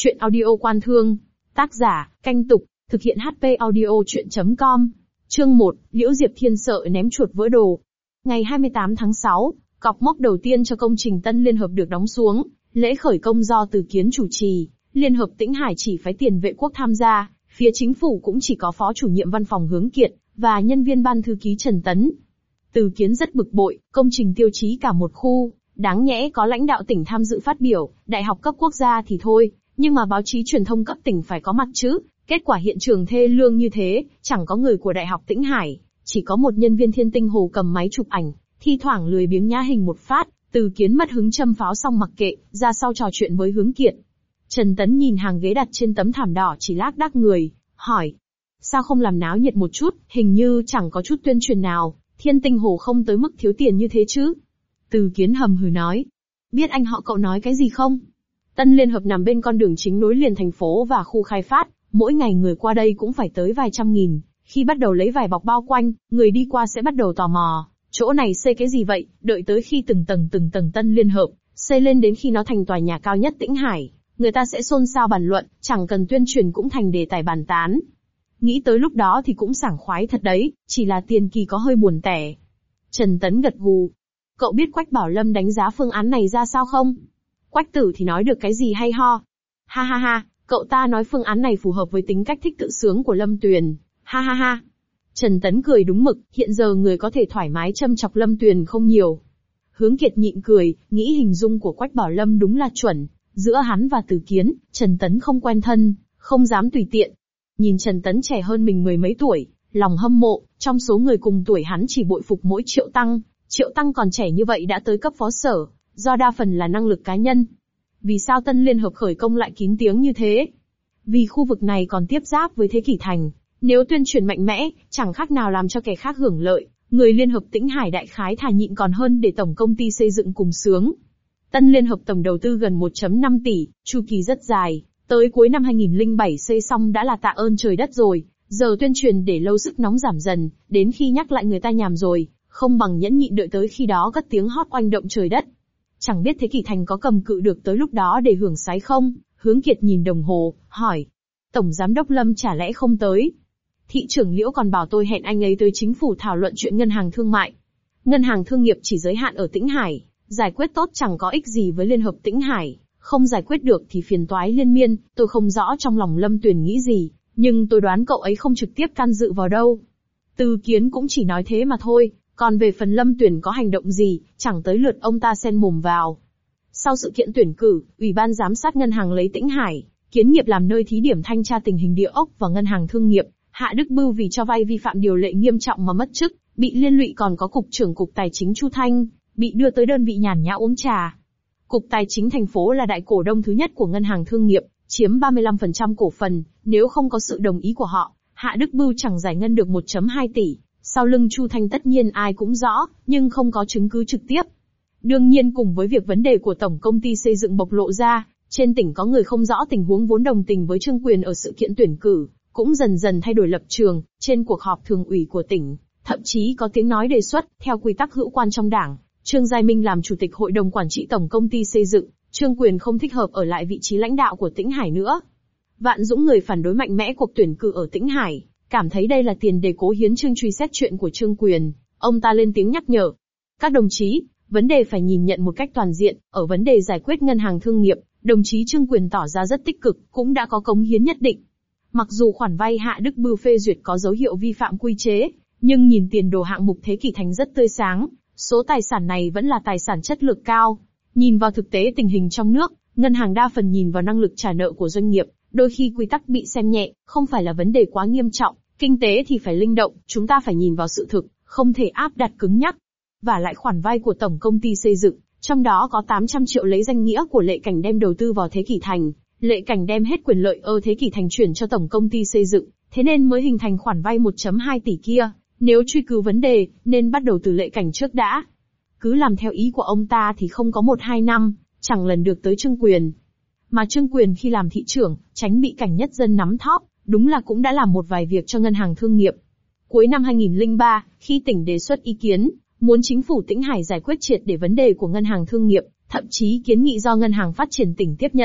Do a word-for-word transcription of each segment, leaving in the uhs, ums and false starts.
Chuyện audio Quan Thương. Tác giả, Canh Tục. Thực hiện hát pê audio chuyện chấm com. Chương một, Liễu Diệp Thiên sợ ném chuột vỡ đồ. Ngày hai mươi tám tháng sáu, cọc mốc đầu tiên cho công trình Tân Liên Hợp được đóng xuống. Lễ khởi công do Từ Kiến chủ trì. Liên Hợp Tĩnh Hải chỉ phái tiền vệ quốc tham gia. Phía chính phủ cũng chỉ có phó chủ nhiệm văn phòng Hướng Kiệt và nhân viên ban thư ký Trần Tấn. Từ Kiến rất bực bội, công trình tiêu chí cả một khu, đáng nhẽ có lãnh đạo tỉnh tham dự phát biểu, đại học cấp quốc gia thì thôi, nhưng mà báo chí truyền thông cấp tỉnh phải có mặt chứ. Kết quả hiện trường thê lương như thế, chẳng có người của Đại học Tĩnh Hải, chỉ có một nhân viên Thiên Tinh Hồ cầm máy chụp ảnh, thi thoảng lười biếng nhá hình một phát. Từ Kiến mất hứng châm pháo xong mặc kệ, ra sau trò chuyện với Hướng Kiệt. Trần Tấn nhìn hàng ghế đặt trên tấm thảm đỏ chỉ lác đác người, hỏi: sao không làm náo nhiệt một chút, hình như chẳng có chút tuyên truyền nào, Thiên Tinh Hồ không tới mức thiếu tiền như thế chứ. Từ Kiến hầm hừ nói: biết anh họ cậu nói cái gì không? Tân Liên Hợp nằm bên con đường chính nối liền thành phố và khu khai phát, mỗi ngày người qua đây cũng phải tới vài trăm nghìn. Khi bắt đầu lấy vải bọc bao quanh, người đi qua sẽ bắt đầu tò mò, chỗ này xây cái gì vậy, đợi tới khi từng tầng từng tầng Tân Liên Hợp xây lên đến khi nó thành tòa nhà cao nhất Tĩnh Hải, người ta sẽ xôn xao bàn luận, chẳng cần tuyên truyền cũng thành đề tài bàn tán. Nghĩ tới lúc đó thì cũng sảng khoái thật đấy, chỉ là tiền kỳ có hơi buồn tẻ. Trần Tấn gật gù. Cậu biết Quách Bảo Lâm đánh giá phương án này ra sao không? Quách Tử thì nói được cái gì hay ho? Ha ha ha, cậu ta nói phương án này phù hợp với tính cách thích tự sướng của Lâm Tuyền. Ha ha ha. Trần Tấn cười đúng mực, hiện giờ người có thể thoải mái châm chọc Lâm Tuyền không nhiều. Hướng Kiệt nhịn cười, nghĩ hình dung của Quách Bảo Lâm đúng là chuẩn. Giữa hắn và Từ Kiến, Trần Tấn không quen thân, không dám tùy tiện. Nhìn Trần Tấn trẻ hơn mình mười mấy tuổi, lòng hâm mộ, trong số người cùng tuổi hắn chỉ bội phục mỗi Triệu Tăng. Triệu Tăng còn trẻ như vậy đã tới cấp phó sở, do đa phần là năng lực cá nhân. Vì sao Tân Liên Hợp khởi công lại kín tiếng như thế? Vì khu vực này còn tiếp giáp với Thế Kỷ Thành, nếu tuyên truyền mạnh mẽ, chẳng khác nào làm cho kẻ khác hưởng lợi, người Liên Hợp Tĩnh Hải đại khái thà nhịn còn hơn để tổng công ty xây dựng cùng sướng. Tân Liên Hợp tổng đầu tư gần một phẩy năm tỷ, chu kỳ rất dài, tới cuối năm hai nghìn lẻ bảy xây xong đã là tạ ơn trời đất rồi, giờ tuyên truyền để lâu sức nóng giảm dần, đến khi nhắc lại người ta nhàm rồi, không bằng nhẫn nhịn đợi tới khi đó cất tiếng hót oanh động trời đất. Chẳng biết Thế Kỷ Thành có cầm cự được tới lúc đó để hưởng sái không? Hướng Kiệt nhìn đồng hồ, hỏi. Tổng Giám đốc Lâm chả lẽ không tới? Thị trưởng Liễu còn bảo tôi hẹn anh ấy tới chính phủ thảo luận chuyện ngân hàng thương mại. Ngân hàng thương nghiệp chỉ giới hạn ở Tĩnh Hải, giải quyết tốt chẳng có ích gì với Liên Hợp Tĩnh Hải, không giải quyết được thì phiền toái liên miên. Tôi không rõ trong lòng Lâm Tuyền nghĩ gì, nhưng tôi đoán cậu ấy không trực tiếp can dự vào đâu. Từ Kiến cũng chỉ nói thế mà thôi. Còn về phần Lâm Tuyền có hành động gì, chẳng tới lượt ông ta xen mồm vào. Sau sự kiện tuyển cử, Ủy ban giám sát ngân hàng lấy Tĩnh Hải, kiến nghiệp làm nơi thí điểm thanh tra tình hình địa ốc và ngân hàng thương nghiệp. Hạ Đức Bưu vì cho vay vi phạm điều lệ nghiêm trọng mà mất chức, bị liên lụy, còn có cục trưởng cục tài chính Chu Thanh, bị đưa tới đơn vị nhàn nhã uống trà. Cục tài chính thành phố là đại cổ đông thứ nhất của ngân hàng thương nghiệp, chiếm ba mươi lăm phần trăm cổ phần, nếu không có sự đồng ý của họ, Hạ Đức Bưu chẳng giải ngân được một phẩy hai tỷ. Sau lưng Chu Thanh tất nhiên ai cũng rõ, nhưng không có chứng cứ trực tiếp. Đương nhiên cùng với việc vấn đề của tổng công ty xây dựng bộc lộ ra, trên tỉnh có người không rõ tình huống vốn đồng tình với Trương Quyền ở sự kiện tuyển cử, cũng dần dần thay đổi lập trường. Trên cuộc họp thường ủy của tỉnh, thậm chí có tiếng nói đề xuất, theo quy tắc hữu quan trong đảng, Trương Giai Minh làm chủ tịch hội đồng quản trị tổng công ty xây dựng, Trương Quyền không thích hợp ở lại vị trí lãnh đạo của Tĩnh Hải nữa. Vạn Dũng, người phản đối mạnh mẽ cuộc tuyển cử ở Tĩnh Hải, cảm thấy đây là tiền đề cố hiến chương truy xét chuyện của Trương Quyền. Ông ta lên tiếng nhắc nhở. Các đồng chí, vấn đề phải nhìn nhận một cách toàn diện. Ở vấn đề giải quyết ngân hàng thương nghiệp, đồng chí Trương Quyền tỏ ra rất tích cực, cũng đã có cống hiến nhất định. Mặc dù khoản vay Hạ Đức Bưu phê duyệt có dấu hiệu vi phạm quy chế, nhưng nhìn tiền đồ hạng mục Thế Kỷ Thành rất tươi sáng. Số tài sản này vẫn là tài sản chất lượng cao. Nhìn vào thực tế tình hình trong nước, ngân hàng đa phần nhìn vào năng lực trả nợ của doanh nghiệp, đôi khi quy tắc bị xem nhẹ, không phải là vấn đề quá nghiêm trọng. Kinh tế thì phải linh động, chúng ta phải nhìn vào sự thực, không thể áp đặt cứng nhắc. Và lại khoản vay của tổng công ty xây dựng, trong đó có tám trăm triệu lấy danh nghĩa của Lệ Cảnh đem đầu tư vào Thế Kỷ Thành. Lệ Cảnh đem hết quyền lợi ở Thế Kỷ Thành chuyển cho tổng công ty xây dựng, thế nên mới hình thành khoản vay một phẩy hai tỷ kia. Nếu truy cứu vấn đề, nên bắt đầu từ Lệ Cảnh trước đã. Cứ làm theo ý của ông ta thì không có một hai năm, chẳng lần được tới Trương Quyền. Mà Trương Quyền khi làm thị trưởng, tránh bị Cảnh Nhất Dân nắm thóp, đúng là cũng đã làm một vài việc cho ngân hàng thương nghiệp. Cuối năm hai nghìn lẻ ba, khi tỉnh đề xuất ý kiến, muốn chính phủ Tĩnh Hải giải quyết triệt để vấn đề của ngân hàng thương nghiệp, thậm chí kiến nghị do ngân hàng phát triển tỉnh tiếp nhận.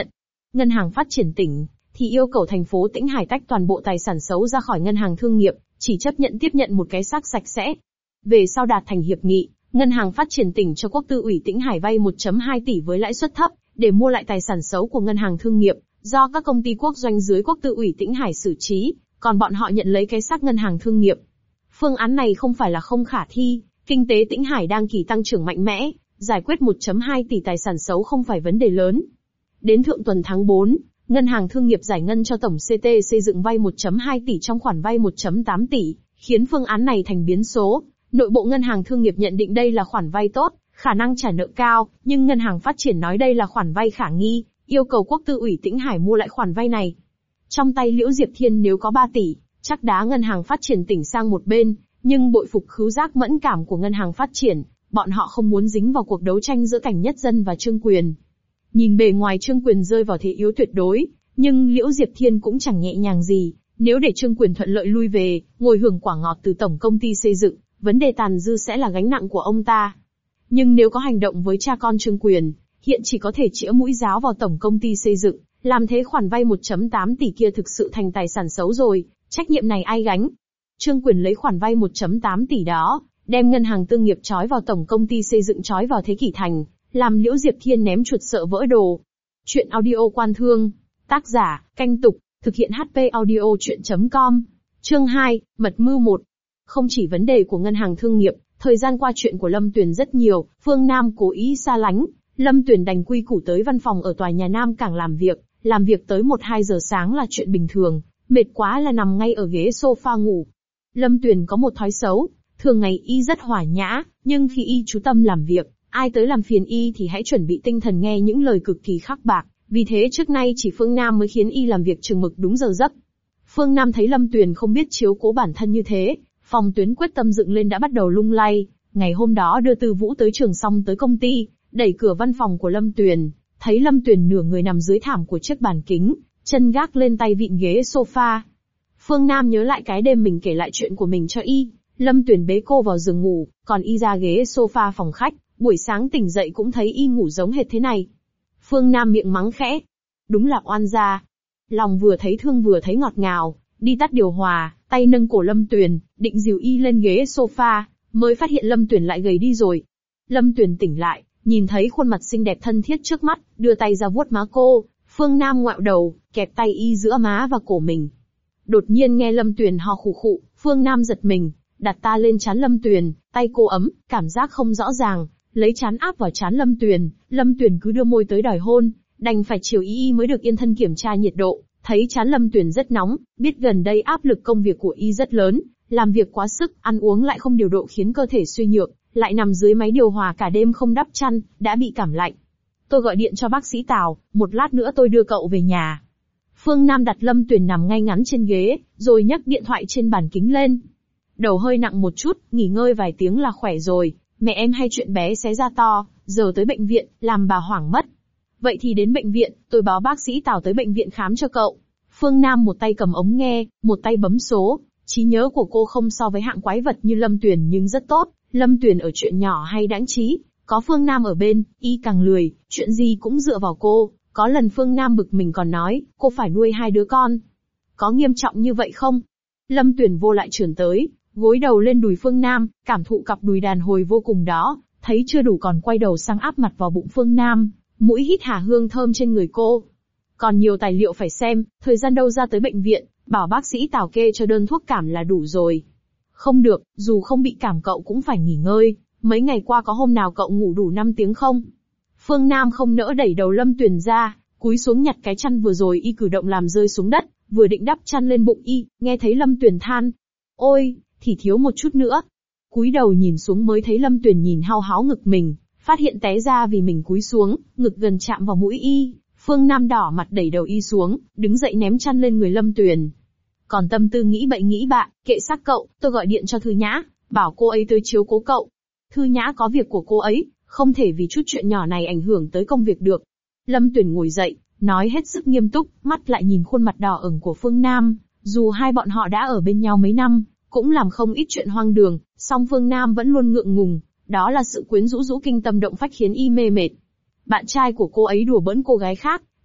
Ngân hàng Phát triển tỉnh thì yêu cầu thành phố Tĩnh Hải tách toàn bộ tài sản xấu ra khỏi ngân hàng thương nghiệp, chỉ chấp nhận tiếp nhận một cái xác sạch sẽ. Về sau đạt thành hiệp nghị, Ngân hàng Phát triển tỉnh cho Quốc tư ủy Tĩnh Hải vay một phẩy hai tỷ với lãi suất thấp, để mua lại tài sản xấu của ngân hàng thương nghiệp, do các công ty quốc doanh dưới Quốc tư ủy Tĩnh Hải xử trí, còn bọn họ nhận lấy cái xác ngân hàng thương nghiệp. Phương án này không phải là không khả thi, kinh tế Tĩnh Hải đang kỳ tăng trưởng mạnh mẽ, giải quyết một phẩy hai tỷ tài sản xấu không phải vấn đề lớn. Đến thượng tuần tháng tư, Ngân hàng Thương nghiệp giải ngân cho Tổng xê tê xây dựng vay một phẩy hai tỷ trong khoản vay một phẩy tám tỷ, khiến phương án này thành biến số. Nội bộ Ngân hàng Thương nghiệp nhận định đây là khoản vay tốt, khả năng trả nợ cao, nhưng Ngân hàng Phát triển nói đây là khoản vay khả nghi, yêu cầu Quốc tư ủy Tĩnh Hải mua lại khoản vay này. Trong tay Liễu Diệp Thiên nếu có ba tỷ, chắc đá Ngân hàng Phát triển tỉnh sang một bên, nhưng bội phục khứu giác mẫn cảm của Ngân hàng Phát triển, bọn họ không muốn dính vào cuộc đấu tranh giữa Cảnh Nhất Dân và Trương Quyền. Nhìn bề ngoài Trương Quyền rơi vào thế yếu tuyệt đối, nhưng Liễu Diệp Thiên cũng chẳng nhẹ nhàng gì, nếu để Trương Quyền thuận lợi lui về, ngồi hưởng quả ngọt từ tổng công ty xây dựng, vấn đề tàn dư sẽ là gánh nặng của ông ta. Nhưng nếu có hành động với cha con Trương Quyền, hiện chỉ có thể chĩa mũi giáo vào tổng công ty xây dựng, làm thế khoản vay một phẩy tám tỷ kia thực sự thành tài sản xấu rồi, trách nhiệm này ai gánh? Trương Quyền lấy khoản vay một phẩy tám tỷ đó, đem ngân hàng thương nghiệp trói vào tổng công ty xây dựng trói vào Thế Kỷ Thành, làm Liễu Diệp Thiên ném chuột sợ vỡ đồ. Chuyện audio Quan Thương, tác giả, Canh Tục, thực hiện hát pê audio chuyện chấm com. Chương hai, Mật mưu một. Không chỉ vấn đề của ngân hàng thương nghiệp, thời gian qua chuyện của Lâm Tuyền rất nhiều, Phương Nam cố ý xa lánh, Lâm Tuyền đành quy củ tới văn phòng ở tòa nhà Nam Cảng làm việc, làm việc tới một hai giờ sáng là chuyện bình thường, mệt quá là nằm ngay ở ghế sofa ngủ. Lâm Tuyền có một thói xấu, thường ngày y rất hòa nhã, nhưng khi y chú tâm làm việc, ai tới làm phiền y thì hãy chuẩn bị tinh thần nghe những lời cực kỳ khắc bạc, vì thế trước nay chỉ Phương Nam mới khiến y làm việc chừng mực đúng giờ giấc. Phương Nam thấy Lâm Tuyền không biết chiếu cố bản thân như thế, phòng tuyến quyết tâm dựng lên đã bắt đầu lung lay. Ngày hôm đó đưa Từ Vũ tới trường xong tới công ty, đẩy cửa văn phòng của Lâm Tuyền, thấy Lâm Tuyền nửa người nằm dưới thảm của chiếc bàn kính, chân gác lên tay vịn ghế sofa. Phương Nam nhớ lại cái đêm mình kể lại chuyện của mình cho y, Lâm Tuyền bế cô vào giường ngủ, còn y ra ghế sofa phòng khách, buổi sáng tỉnh dậy cũng thấy y ngủ giống hệt thế này. Phương Nam miệng mắng khẽ, đúng là oan gia. Lòng vừa thấy thương vừa thấy ngọt ngào, đi tắt điều hòa, tay nâng cổ Lâm Tuyền, định dìu y lên ghế sofa, mới phát hiện Lâm Tuyền lại gầy đi rồi. Lâm Tuyền tỉnh lại, nhìn thấy khuôn mặt xinh đẹp thân thiết trước mắt, đưa tay ra vuốt má cô, Phương Nam ngoẹo đầu, kẹp tay y giữa má và cổ mình. Đột nhiên nghe Lâm Tuyền ho khụ khụ, Phương Nam giật mình, đặt ta lên trán Lâm Tuyền, tay cô ấm, cảm giác không rõ ràng, lấy trán áp vào trán Lâm Tuyền, Lâm Tuyền cứ đưa môi tới đòi hôn, đành phải chiều y y mới được yên thân kiểm tra nhiệt độ, thấy trán Lâm Tuyền rất nóng, biết gần đây áp lực công việc của y rất lớn, làm việc quá sức, ăn uống lại không điều độ khiến cơ thể suy nhược, lại nằm dưới máy điều hòa cả đêm không đắp chăn, đã bị cảm lạnh. Tôi gọi điện cho bác sĩ Tào, một lát nữa tôi đưa cậu về nhà. Phương Nam đặt Lâm Tuyền nằm ngay ngắn trên ghế, rồi nhấc điện thoại trên bàn kính lên. Đầu hơi nặng một chút, nghỉ ngơi vài tiếng là khỏe rồi, mẹ em hay chuyện bé xé ra to, giờ tới bệnh viện, làm bà hoảng mất. Vậy thì đến bệnh viện, tôi báo bác sĩ Tào tới bệnh viện khám cho cậu. Phương Nam một tay cầm ống nghe, một tay bấm số, trí nhớ của cô không so với hạng quái vật như Lâm Tuyền nhưng rất tốt. Lâm Tuyền ở chuyện nhỏ hay đáng trí, có Phương Nam ở bên, y càng lười, chuyện gì cũng dựa vào cô. Có lần Phương Nam bực mình còn nói, cô phải nuôi hai đứa con. Có nghiêm trọng như vậy không? Lâm Tuyền vô lại trườn tới, gối đầu lên đùi Phương Nam, cảm thụ cặp đùi đàn hồi vô cùng đó, thấy chưa đủ còn quay đầu sang áp mặt vào bụng Phương Nam, mũi hít hà hương thơm trên người cô. Còn nhiều tài liệu phải xem, thời gian đâu ra tới bệnh viện, bảo bác sĩ Tào kê cho đơn thuốc cảm là đủ rồi. Không được, dù không bị cảm cậu cũng phải nghỉ ngơi, mấy ngày qua có hôm nào cậu ngủ đủ năm tiếng không? Phương Nam không nỡ đẩy đầu Lâm Tuyền ra, cúi xuống nhặt cái chăn vừa rồi y cử động làm rơi xuống đất, vừa định đắp chăn lên bụng y, nghe thấy Lâm Tuyền than, ôi, thì thiếu một chút nữa. Cúi đầu nhìn xuống mới thấy Lâm Tuyền nhìn hao háo ngực mình, phát hiện té ra vì mình cúi xuống, ngực gần chạm vào mũi y. Phương Nam đỏ mặt đẩy đầu y xuống, đứng dậy ném chăn lên người Lâm Tuyền. Còn tâm tư nghĩ bậy nghĩ bạ, kệ xác cậu, tôi gọi điện cho Thư Nhã, bảo cô ấy tới chiếu cố cậu. Thư Nhã có việc của cô ấy, không thể vì chút chuyện nhỏ này ảnh hưởng tới công việc được. Lâm Tuyền ngồi dậy, nói hết sức nghiêm túc, mắt lại nhìn khuôn mặt đỏ ửng của Phương Nam. Dù hai bọn họ đã ở bên nhau mấy năm, cũng làm không ít chuyện hoang đường, song Phương Nam vẫn luôn ngượng ngùng, đó là sự quyến rũ rũ kinh tâm động phách khiến y mê mệt. Bạn trai của cô ấy đùa bỡn cô gái khác,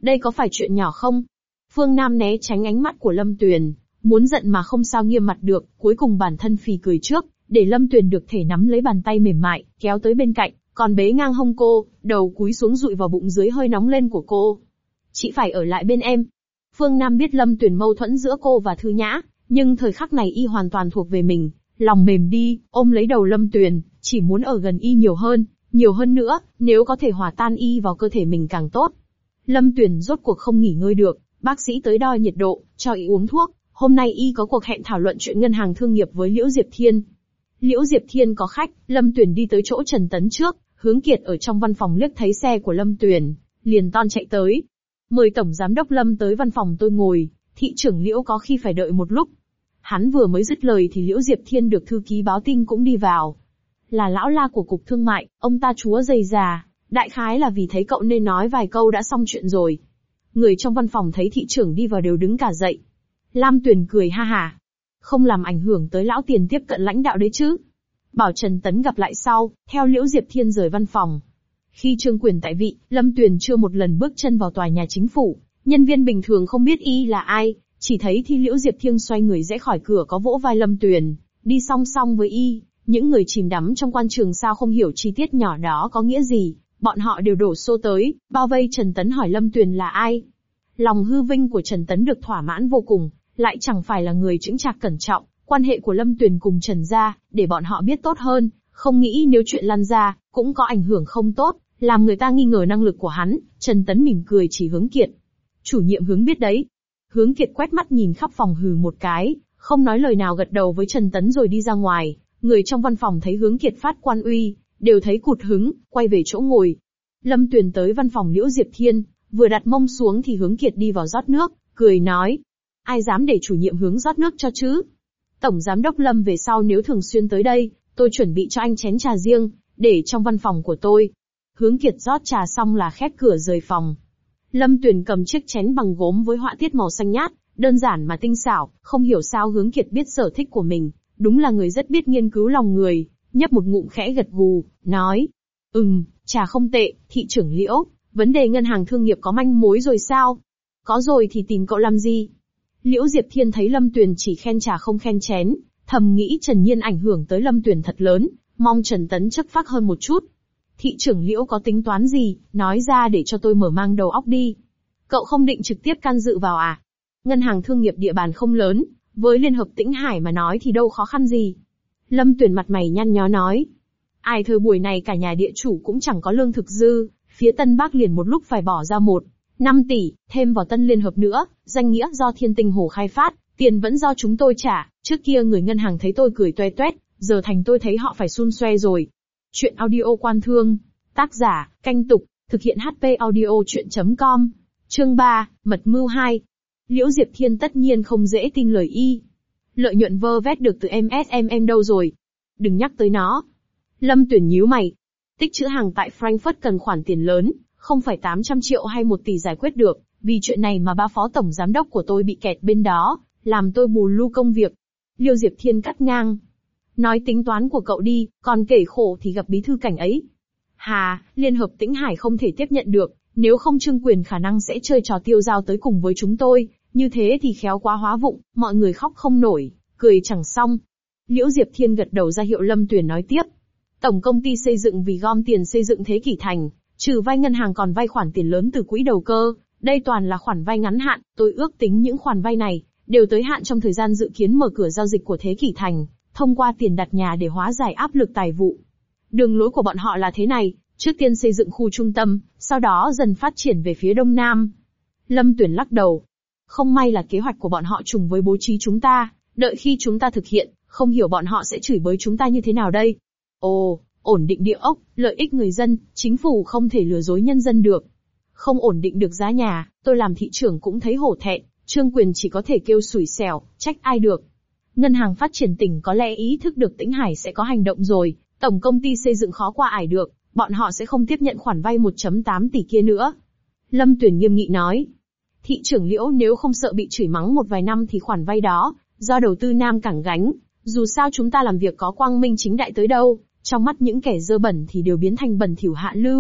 Đây có phải chuyện nhỏ không? Phương Nam né tránh ánh mắt của Lâm Tuyền, muốn giận mà không sao nghiêm mặt được, cuối cùng bản thân phì cười trước, để Lâm Tuyền được thể nắm lấy bàn tay mềm mại, kéo tới bên cạnh, còn bế ngang hông cô, đầu cúi xuống dụi vào bụng dưới hơi nóng lên của cô. Chị phải ở lại bên em. Phương Nam biết Lâm Tuyền mâu thuẫn giữa cô và Thư Nhã, nhưng thời khắc này y hoàn toàn thuộc về mình, lòng mềm đi, ôm lấy đầu Lâm Tuyền, chỉ muốn ở gần y nhiều hơn, nhiều hơn nữa, nếu có thể hòa tan y vào cơ thể mình càng tốt. Lâm Tuyền rốt cuộc không nghỉ ngơi được, bác sĩ tới đo nhiệt độ, cho y uống thuốc, hôm nay y có cuộc hẹn thảo luận chuyện ngân hàng thương nghiệp với Liễu Diệp Thiên. Liễu Diệp Thiên có khách, Lâm Tuyền đi tới chỗ Trần Tấn trước, Hướng Kiệt ở trong văn phòng liếc thấy xe của Lâm Tuyền, liền ton chạy tới. Mời Tổng Giám đốc Lâm tới văn phòng tôi ngồi, thị trưởng Liễu có khi phải đợi một lúc. Hắn vừa mới dứt lời thì Liễu Diệp Thiên được thư ký báo tin cũng đi vào. Là lão la của Cục Thương mại, ông ta chúa dày già, đại khái là vì thấy cậu nên nói vài câu đã xong chuyện rồi. Người trong văn phòng thấy thị trưởng đi vào đều đứng cả dậy. Lam Tuyền cười ha hả. Không làm ảnh hưởng tới lão tiền tiếp cận lãnh đạo đấy chứ. Bảo Trần Tấn gặp lại sau, theo Liễu Diệp Thiên rời văn phòng. Khi Trương Quyền tại vị, Lâm Tuyền chưa một lần bước chân vào tòa nhà chính phủ, nhân viên bình thường không biết y là ai, chỉ thấy thi Liễu Diệp Thiên xoay người rẽ khỏi cửa có vỗ vai Lâm Tuyền, đi song song với y. Những người chìm đắm trong quan trường sao không hiểu chi tiết nhỏ đó có nghĩa gì, bọn họ đều đổ xô tới, bao vây Trần Tấn hỏi Lâm Tuyền là ai. Lòng hư vinh của Trần Tấn được thỏa mãn vô cùng, lại chẳng phải là người chững chạc cẩn trọng, quan hệ của Lâm Tuyền cùng Trần gia, để bọn họ biết tốt hơn, không nghĩ nếu chuyện lan ra, cũng có ảnh hưởng không tốt, làm người ta nghi ngờ năng lực của hắn. Trần Tấn mỉm cười chỉ Hướng Kiệt. Chủ nhiệm Hướng biết đấy. Hướng Kiệt quét mắt nhìn khắp phòng hừ một cái, không nói lời nào gật đầu với Trần Tấn rồi đi ra ngoài. Người trong văn phòng thấy Hướng Kiệt phát quan uy, đều thấy cụt hứng, quay về chỗ ngồi. Lâm Tuyền tới văn phòng Liễu Diệp Thiên, vừa đặt mông xuống thì Hướng Kiệt đi vào rót nước, cười nói. Ai dám để chủ nhiệm Hướng rót nước cho chứ? Tổng Giám đốc Lâm về sau nếu thường xuyên tới đây, tôi chuẩn bị cho anh chén trà riêng, để trong văn phòng của tôi. Hướng Kiệt rót trà xong là khép cửa rời phòng. Lâm Tuyền cầm chiếc chén bằng gốm với họa tiết màu xanh nhát, đơn giản mà tinh xảo, không hiểu sao Hướng Kiệt biết sở thích của mình, đúng là người rất biết nghiên cứu lòng người, nhấp một ngụm khẽ gật gù, nói. Ừm, trà không tệ, thị trưởng Liễu, vấn đề ngân hàng thương nghiệp có manh mối rồi sao? Có rồi thì tìm cậu làm gì? Liễu Diệp Thiên thấy Lâm Tuyền chỉ khen trà không khen chén, thầm nghĩ Trần Nhiên ảnh hưởng tới Lâm Tuyền thật lớn, mong Trần Tấn chất phác hơn một chút. Thị trưởng Liễu có tính toán gì, nói ra để cho tôi mở mang đầu óc đi. Cậu không định trực tiếp can dự vào à? Ngân hàng thương nghiệp địa bàn không lớn, với Liên hợp Tĩnh Hải mà nói thì đâu khó khăn gì. Lâm Tuyền mặt mày nhăn nhó nói. Ai thời buổi này cả nhà địa chủ cũng chẳng có lương thực dư, phía Tân Bắc liền một lúc phải bỏ ra một, năm tỷ, thêm vào Tân Liên Hợp nữa, danh nghĩa do Thiên Tinh Hồ khai phát, tiền vẫn do chúng tôi trả, trước kia người ngân hàng thấy tôi cười toe toét, giờ thành tôi thấy họ phải xun xoe rồi. Chuyện audio Quan Thương, tác giả, Canh Tục, thực hiện hát pê audio chuyện chấm com, chương ba, Mật mưu hai. Liễu Diệp Thiên tất nhiên không dễ tin lời y. Lợi nhuận vơ vét được từ em ét em em đâu rồi? Đừng nhắc tới nó. Lâm Tuyền nhíu mày. Tích trữ hàng tại Frankfurt cần khoản tiền lớn, không phải tám trăm triệu hay một tỷ giải quyết được, vì chuyện này mà ba phó tổng giám đốc của tôi bị kẹt bên đó, làm tôi bù lu công việc. Liễu Diệp Thiên cắt ngang. Nói tính toán của cậu đi, còn kể khổ thì gặp bí thư Cảnh ấy. Hà, Liên hợp Tĩnh Hải không thể tiếp nhận được, nếu không Trương Quyền khả năng sẽ chơi trò tiêu dao tới cùng với chúng tôi, như thế thì khéo quá hóa vụng, mọi người khóc không nổi, cười chẳng xong. Liễu Diệp Thiên gật đầu ra hiệu Lâm Tuyền nói tiếp. Tổng công ty xây dựng vì gom tiền xây dựng Thế Kỷ Thành, trừ vay ngân hàng còn vay khoản tiền lớn từ quỹ đầu cơ, đây toàn là khoản vay ngắn hạn, tôi ước tính những khoản vay này đều tới hạn trong thời gian dự kiến mở cửa giao dịch của Thế Kỷ Thành, thông qua tiền đặt nhà để hóa giải áp lực tài vụ. Đường lối của bọn họ là thế này, trước tiên xây dựng khu trung tâm, sau đó dần phát triển về phía đông nam. Lâm Tuyền lắc đầu. Không may là kế hoạch của bọn họ trùng với bố trí chúng ta, đợi khi chúng ta thực hiện, không hiểu bọn họ sẽ chửi bới chúng ta như thế nào đây. Ồ, ổn định địa ốc, lợi ích người dân, chính phủ không thể lừa dối nhân dân được. Không ổn định được giá nhà, tôi làm thị trưởng cũng thấy hổ thẹn, Trương Quyền chỉ có thể kêu xủi xẻo, trách ai được. Ngân hàng phát triển tỉnh có lẽ ý thức được Tĩnh Hải sẽ có hành động rồi, tổng công ty xây dựng khó qua ải được, bọn họ sẽ không tiếp nhận khoản vay một phẩy tám tỷ kia nữa. Lâm Tuyền nghiêm nghị nói. Thị trưởng Liễu nếu không sợ bị chửi mắng một vài năm thì khoản vay đó, do đầu tư Nam Cảng gánh, dù sao chúng ta làm việc có quang minh chính đại tới đâu, trong mắt những kẻ dơ bẩn thì đều biến thành bẩn thỉu hạ lưu,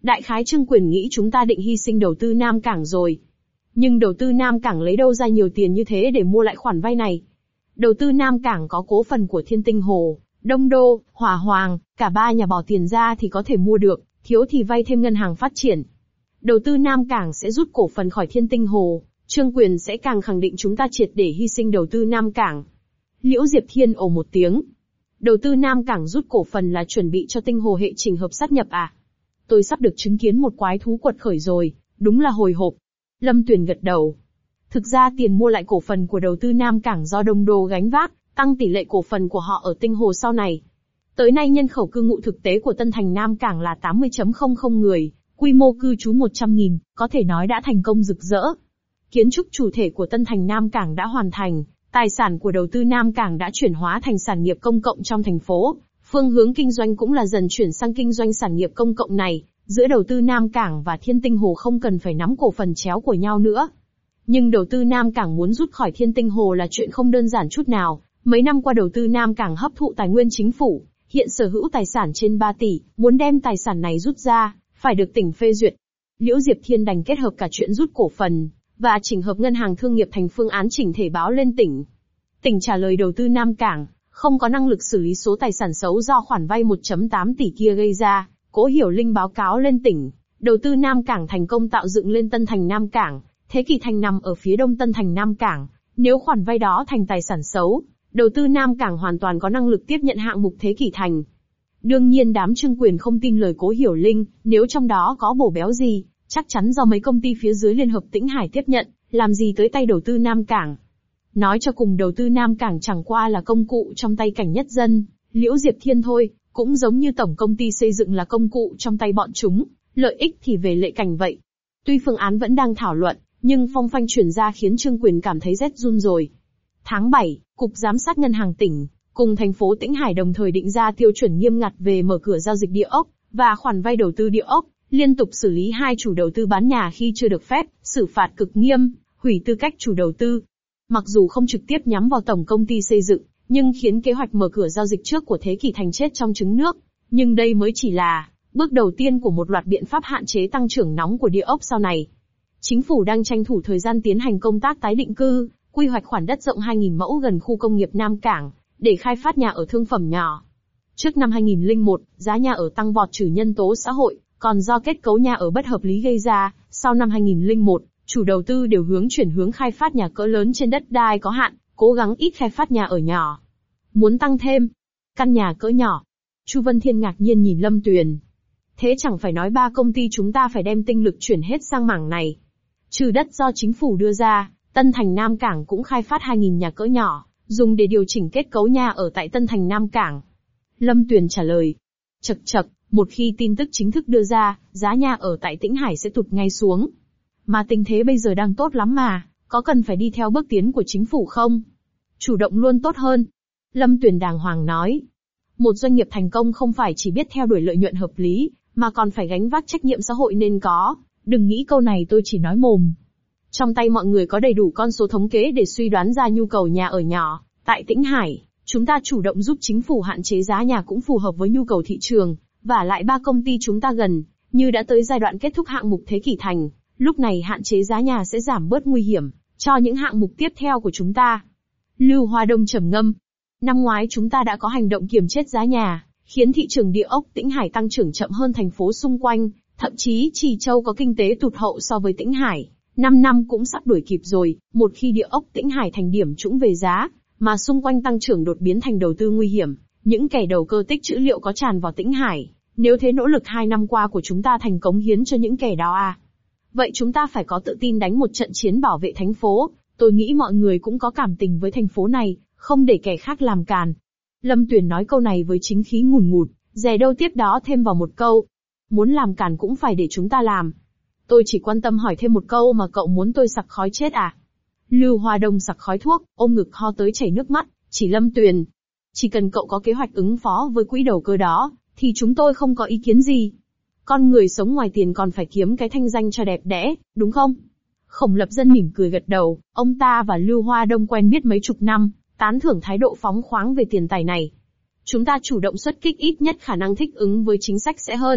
Đại khái Trương Quyền nghĩ chúng ta định hy sinh đầu tư Nam Cảng rồi. Nhưng đầu tư Nam Cảng lấy đâu ra nhiều tiền như thế để mua lại khoản vay này? Đầu tư Nam Cảng có cố phần của Thiên Tinh Hồ, Đông Đô, Hỏa Hoàng, cả ba nhà bỏ tiền ra thì có thể mua được, thiếu thì vay thêm ngân hàng phát triển. Đầu tư Nam Cảng sẽ rút cổ phần khỏi Thiên Tinh Hồ, Trương Quyền sẽ càng khẳng định chúng ta triệt để hy sinh đầu tư Nam Cảng. Liễu Diệp Thiên ồ một tiếng. Đầu tư Nam Cảng rút cổ phần là chuẩn bị cho Tinh Hồ hệ trình hợp sát nhập à? Tôi sắp được chứng kiến một quái thú quật khởi rồi, đúng là hồi hộp. Lâm Tuyền gật đầu. Thực ra tiền mua lại cổ phần của đầu tư Nam Cảng do Đông Đô gánh vác, tăng tỷ lệ cổ phần của họ ở Tinh Hồ sau này. Tới nay nhân khẩu cư ngụ thực tế của Tân Thành Nam Cảng là tám mươi phẩy không không người, quy mô cư trú một trăm nghìn, có thể nói đã thành công rực rỡ. Kiến trúc chủ thể của Tân Thành Nam Cảng đã hoàn thành, tài sản của đầu tư Nam Cảng đã chuyển hóa thành sản nghiệp công cộng trong thành phố, phương hướng kinh doanh cũng là dần chuyển sang kinh doanh sản nghiệp công cộng này, giữa đầu tư Nam Cảng và Thiên Tinh Hồ không cần phải nắm cổ phần chéo của nhau nữa. Nhưng đầu tư Nam Cảng muốn rút khỏi Thiên Tinh Hồ là chuyện không đơn giản chút nào, mấy năm qua đầu tư Nam Cảng hấp thụ tài nguyên chính phủ, hiện sở hữu tài sản trên ba tỷ, muốn đem tài sản này rút ra, phải được tỉnh phê duyệt. Liễu Diệp Thiên đành kết hợp cả chuyện rút cổ phần, và chỉnh hợp ngân hàng thương nghiệp thành phương án chỉnh thể báo lên tỉnh. Tỉnh trả lời đầu tư Nam Cảng, không có năng lực xử lý số tài sản xấu do khoản vay một phẩy tám tỷ kia gây ra, Cố Hiểu Linh báo cáo lên tỉnh, đầu tư Nam Cảng thành công tạo dựng lên Tân Thành Nam Cảng, Thế Kỷ Thành nằm ở phía đông Tân Thành Nam Cảng, nếu khoản vay đó thành tài sản xấu, đầu tư Nam Cảng hoàn toàn có năng lực tiếp nhận hạng mục Thế Kỷ Thành. Đương nhiên đám Trương Quyền không tin lời Cố Hiểu Linh, nếu trong đó có bổ béo gì, chắc chắn do mấy công ty phía dưới Liên Hợp Tĩnh Hải tiếp nhận, làm gì tới tay đầu tư Nam Cảng. Nói cho cùng đầu tư Nam Cảng chẳng qua là công cụ trong tay Cảnh Nhất Dân, Liễu Diệp Thiên thôi, cũng giống như tổng công ty xây dựng là công cụ trong tay bọn chúng, lợi ích thì về Lệ Cảnh vậy. Tuy phương án vẫn đang thảo luận, nhưng phong phanh chuyển ra khiến Trương Quyền cảm thấy rét run rồi. Tháng bảy, Cục Giám sát Ngân hàng tỉnh, cùng thành phố Tĩnh Hải đồng thời định ra tiêu chuẩn nghiêm ngặt về mở cửa giao dịch địa ốc, và khoản vay đầu tư địa ốc, liên tục xử lý hai chủ đầu tư bán nhà khi chưa được phép, xử phạt cực nghiêm, hủy tư cách chủ đầu tư. Mặc dù không trực tiếp nhắm vào tổng công ty xây dựng, nhưng khiến kế hoạch mở cửa giao dịch trước của Thế Kỷ Thành chết trong trứng nước. Nhưng đây mới chỉ là bước đầu tiên của một loạt biện pháp hạn chế tăng trưởng nóng của địa ốc sau này. Chính phủ đang tranh thủ thời gian tiến hành công tác tái định cư, quy hoạch khoản đất rộng hai nghìn mẫu gần khu công nghiệp Nam Cảng, để khai phát nhà ở thương phẩm nhỏ. Trước năm hai nghìn lẻ một, giá nhà ở tăng vọt trừ nhân tố xã hội, còn do kết cấu nhà ở bất hợp lý gây ra. Sau năm hai nghìn lẻ một, chủ đầu tư đều hướng chuyển hướng khai phát nhà cỡ lớn trên đất đai có hạn, cố gắng ít khai phát nhà ở nhỏ. Muốn tăng thêm căn nhà cỡ nhỏ. Chu Vân Thiên ngạc nhiên nhìn Lâm Tuyền. Thế chẳng phải nói ba công ty chúng ta phải đem tinh lực chuyển hết sang mảng này. Trừ đất do chính phủ đưa ra, Tân Thành Nam Cảng cũng khai phát hai nghìn nhà cỡ nhỏ, dùng để điều chỉnh kết cấu nhà ở tại Tân Thành Nam Cảng. Lâm Tuyền trả lời. Chậc chậc, một khi tin tức chính thức đưa ra, giá nhà ở tại Tĩnh Hải sẽ tụt ngay xuống. Mà tình thế bây giờ đang tốt lắm mà, có cần phải đi theo bước tiến của chính phủ không? Chủ động luôn tốt hơn. Lâm Tuyền đàng hoàng nói. Một doanh nghiệp thành công không phải chỉ biết theo đuổi lợi nhuận hợp lý, mà còn phải gánh vác trách nhiệm xã hội nên có. Đừng nghĩ câu này tôi chỉ nói mồm. Trong tay mọi người có đầy đủ con số thống kế để suy đoán ra nhu cầu nhà ở nhỏ. Tại Tĩnh Hải, chúng ta chủ động giúp chính phủ hạn chế giá nhà cũng phù hợp với nhu cầu thị trường, và lại ba công ty chúng ta gần, như đã tới giai đoạn kết thúc hạng mục Thế Kỷ Thành, lúc này hạn chế giá nhà sẽ giảm bớt nguy hiểm cho những hạng mục tiếp theo của chúng ta. Lưu Hoa Đông trầm ngâm. Năm ngoái chúng ta đã có hành động kiềm chết giá nhà, khiến thị trường địa ốc Tĩnh Hải tăng trưởng chậm hơn thành phố xung quanh, thậm chí Trì Châu có kinh tế tụt hậu so với Tĩnh Hải. Năm năm cũng sắp đuổi kịp rồi, một khi địa ốc Tĩnh Hải thành điểm trũng về giá, mà xung quanh tăng trưởng đột biến thành đầu tư nguy hiểm, những kẻ đầu cơ tích trữ liệu có tràn vào Tĩnh Hải, nếu thế nỗ lực hai năm qua của chúng ta thành cống hiến cho những kẻ đó à? Vậy chúng ta phải có tự tin đánh một trận chiến bảo vệ thành phố, tôi nghĩ mọi người cũng có cảm tình với thành phố này, không để kẻ khác làm càn. Lâm Tuyền nói câu này với chính khí ngùn ngụt, dè đâu tiếp đó thêm vào một câu. Muốn làm càn cũng phải để chúng ta làm. Tôi chỉ quan tâm hỏi thêm một câu mà cậu muốn tôi sặc khói chết à? Lưu Hoa Đông sặc khói thuốc, ôm ngực ho tới chảy nước mắt, chỉ Lâm Tuyền. Chỉ cần cậu có kế hoạch ứng phó với quỹ đầu cơ đó, thì chúng tôi không có ý kiến gì. Con người sống ngoài tiền còn phải kiếm cái thanh danh cho đẹp đẽ, đúng không? Khổng Lập Dân mỉm cười gật đầu, ông ta và Lưu Hoa Đông quen biết mấy chục năm, tán thưởng thái độ phóng khoáng về tiền tài này. Chúng ta chủ động xuất kích ít nhất khả năng thích ứng với chính sách sẽ hơn,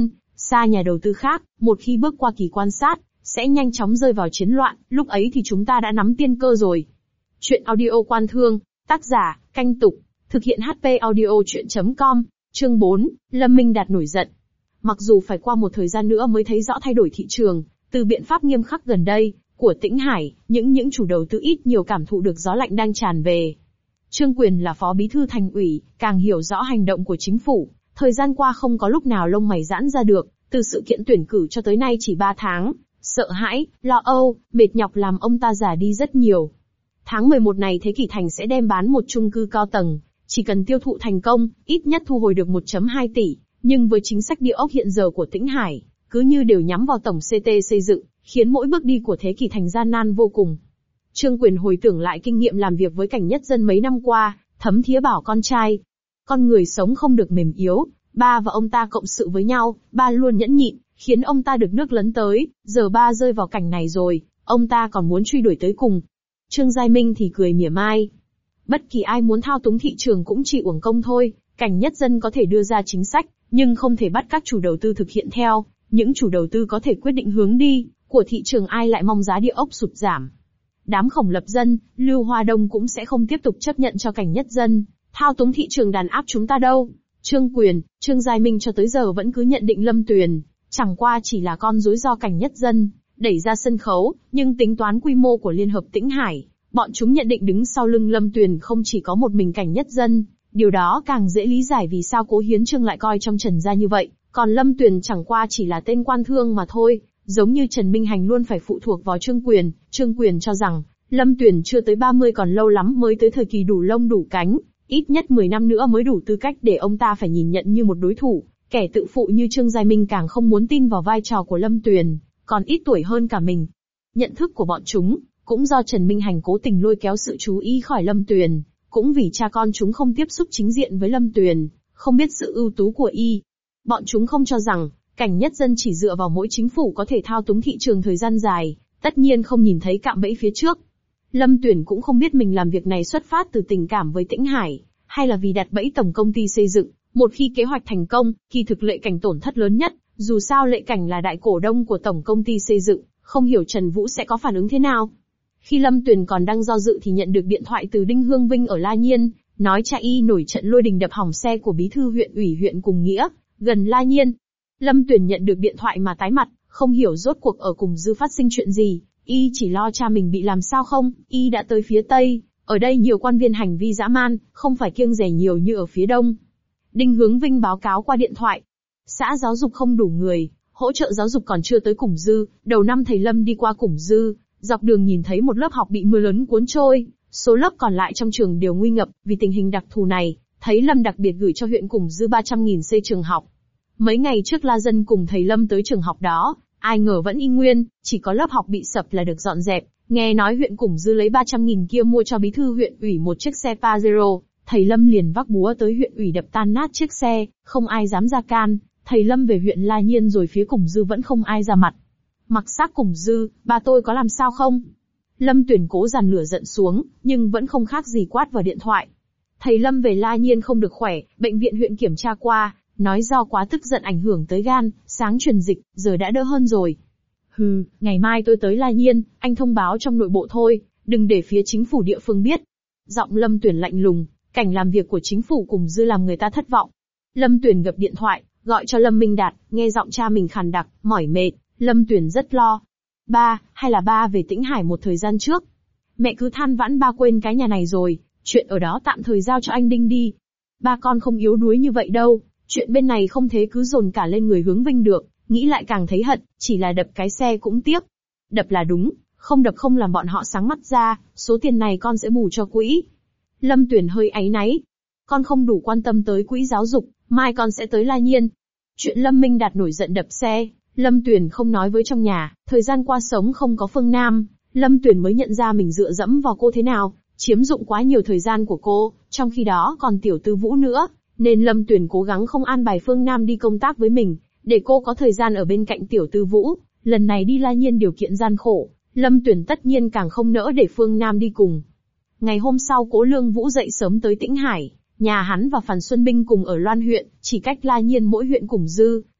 xa nhà đầu tư khác, một khi bước qua kỳ quan sát, sẽ nhanh chóng rơi vào chiến loạn, lúc ấy thì chúng ta đã nắm tiên cơ rồi. Chuyện audio Quan Thương, tác giả, Canh Tục, thực hiện hát pê audio chuyện chấm com, chương bốn, Lâm Minh Đạt nổi giận. Mặc dù phải qua một thời gian nữa mới thấy rõ thay đổi thị trường, từ biện pháp nghiêm khắc gần đây, của Tĩnh Hải, những những chủ đầu tư ít nhiều cảm thụ được gió lạnh đang tràn về. Trương Quyền là phó bí thư thành ủy, càng hiểu rõ hành động của chính phủ, thời gian qua không có lúc nào lông mày giãn ra được, từ sự kiện tuyển cử cho tới nay chỉ ba tháng, sợ hãi, lo âu, mệt nhọc làm ông ta già đi rất nhiều. Tháng mười một này Thế Kỷ Thành sẽ đem bán một chung cư cao tầng, chỉ cần tiêu thụ thành công, ít nhất thu hồi được một phẩy hai tỷ, nhưng với chính sách địa ốc hiện giờ của Tĩnh Hải, cứ như đều nhắm vào tổng xê tê xây dựng, khiến mỗi bước đi của Thế Kỷ Thành gian nan vô cùng. Trương Quyền hồi tưởng lại kinh nghiệm làm việc với Cảnh Nhất Dân mấy năm qua, thấm thía bảo con trai. Con người sống không được mềm yếu, ba và ông ta cộng sự với nhau, ba luôn nhẫn nhịn, khiến ông ta được nước lấn tới, giờ ba rơi vào cảnh này rồi, ông ta còn muốn truy đuổi tới cùng. Trương Giai Minh thì cười mỉa mai. Bất kỳ ai muốn thao túng thị trường cũng chỉ uổng công thôi, Cảnh Nhất Dân có thể đưa ra chính sách, nhưng không thể bắt các chủ đầu tư thực hiện theo, những chủ đầu tư có thể quyết định hướng đi của thị trường, ai lại mong giá địa ốc sụt giảm. Đám Khổng Lập Dân, Lưu Hoa Đông cũng sẽ không tiếp tục chấp nhận cho Cảnh Nhất Dân thao túng thị trường đàn áp chúng ta đâu. Trương Quyền, Trương Giai Minh cho tới giờ vẫn cứ nhận định Lâm Tuyền chẳng qua chỉ là con rối do Cảnh Nhất Dân đẩy ra sân khấu, nhưng tính toán quy mô của Liên hợp Tĩnh Hải, bọn chúng nhận định đứng sau lưng Lâm Tuyền không chỉ có một mình Cảnh Nhất Dân, điều đó càng dễ lý giải vì sao Cố Hiến Trương lại coi trong Trần gia như vậy, còn Lâm Tuyền chẳng qua chỉ là tên quan thương mà thôi, giống như Trần Minh Hành luôn phải phụ thuộc vào Trương Quyền. Trương Quyền cho rằng, Lâm Tuyền chưa tới ba mươi còn lâu lắm mới tới thời kỳ đủ lông đủ cánh, ít nhất mười năm nữa mới đủ tư cách để ông ta phải nhìn nhận như một đối thủ. Kẻ tự phụ như Trương Giai Minh càng không muốn tin vào vai trò của Lâm Tuyền, còn ít tuổi hơn cả mình. Nhận thức của bọn chúng, cũng do Trần Minh Hành cố tình lôi kéo sự chú ý khỏi Lâm Tuyền, cũng vì cha con chúng không tiếp xúc chính diện với Lâm Tuyền, không biết sự ưu tú của y. Bọn chúng không cho rằng, Cảnh Nhất Dân chỉ dựa vào mỗi chính phủ có thể thao túng thị trường thời gian dài, tất nhiên không nhìn thấy cạm bẫy phía trước. Lâm Tuyền cũng không biết mình làm việc này xuất phát từ tình cảm với Tĩnh Hải, hay là vì đặt bẫy tổng công ty xây dựng. Một khi kế hoạch thành công, kỳ thực Lệ Cảnh tổn thất lớn nhất, dù sao Lệ Cảnh là đại cổ đông của tổng công ty xây dựng, không hiểu Trần Vũ sẽ có phản ứng thế nào. Khi Lâm Tuyền còn đang do dự thì nhận được điện thoại từ Đinh Hương Vinh ở La Nhiên, nói cha y nổi trận lôi đình đập hỏng xe của bí thư huyện ủy huyện Cùng Nghĩa, gần La Nhiên. Lâm Tuyền nhận được điện thoại mà tái mặt, không hiểu rốt cuộc ở Cùng Dư phát sinh chuyện gì, y chỉ lo cha mình bị làm sao không, y đã tới phía Tây, ở đây nhiều quan viên hành vi dã man, không phải kiêng dè nhiều như ở phía Đông. Đinh Hướng Vinh báo cáo qua điện thoại. Xã giáo dục không đủ người, hỗ trợ giáo dục còn chưa tới Cùng Dư, đầu năm thầy Lâm đi qua Cùng Dư, dọc đường nhìn thấy một lớp học bị mưa lớn cuốn trôi, số lớp còn lại trong trường đều nguy ngập, vì tình hình đặc thù này, thầy Lâm đặc biệt gửi cho huyện Cùng Dư ba trăm nghìn xây trường học. Mấy ngày trước La Dân cùng thầy Lâm tới trường học đó, ai ngờ vẫn y nguyên, chỉ có lớp học bị sập là được dọn dẹp, nghe nói huyện Cùng Dư lấy ba trăm nghìn kia mua cho bí thư huyện ủy một chiếc xe Pajero. Thầy Lâm liền vác búa tới huyện ủy đập tan nát chiếc xe, không ai dám ra can. Thầy Lâm về huyện La Nhiên rồi phía Cùng Dư vẫn không ai ra mặt. Mặc xác Cùng Dư, ba tôi có làm sao không? Lâm Tuyền cố dàn lửa giận xuống, nhưng vẫn không khác gì quát vào điện thoại. Thầy Lâm về La Nhiên không được khỏe, bệnh viện huyện kiểm tra qua, nói do quá tức giận ảnh hưởng tới gan, sáng truyền dịch, giờ đã đỡ hơn rồi. Hừ, ngày mai tôi tới La Nhiên, anh thông báo trong nội bộ thôi, đừng để phía chính phủ địa phương biết. Giọng Lâm Tuyền lạnh lùng. Cảnh làm việc của chính phủ Cùng Dư làm người ta thất vọng. Lâm Tuyền gập điện thoại, gọi cho Lâm Minh Đạt, nghe giọng cha mình khàn đặc, mỏi mệt, Lâm Tuyền rất lo. Ba, hay là ba về Tĩnh Hải một thời gian trước. Mẹ cứ than vãn ba quên cái nhà này rồi, chuyện ở đó tạm thời giao cho anh Đinh đi. Ba con không yếu đuối như vậy đâu, chuyện bên này không thế cứ dồn cả lên người Hướng Vinh được, nghĩ lại càng thấy hận, chỉ là đập cái xe cũng tiếc. Đập là đúng, không đập không làm bọn họ sáng mắt ra, số tiền này con sẽ bù cho quỹ. Lâm Tuyền hơi áy náy. Con không đủ quan tâm tới quỹ giáo dục, mai con sẽ tới La Nhiên. Chuyện Lâm Minh Đạt nổi giận đập xe, Lâm Tuyền không nói với trong nhà, thời gian qua sống không có Phương Nam, Lâm Tuyền mới nhận ra mình dựa dẫm vào cô thế nào, chiếm dụng quá nhiều thời gian của cô, trong khi đó còn tiểu tư Vũ nữa, nên Lâm Tuyền cố gắng không an bài Phương Nam đi công tác với mình, để cô có thời gian ở bên cạnh tiểu tư Vũ. Lần này đi La Nhiên điều kiện gian khổ, Lâm Tuyền tất nhiên càng không nỡ để Phương Nam đi cùng. Ngày hôm sau Cố Lương Vũ dậy sớm tới Tĩnh Hải, nhà hắn và Phàn Xuân Binh cùng ở Loan huyện, chỉ cách La Nhiên mỗi huyện Cùng Dư,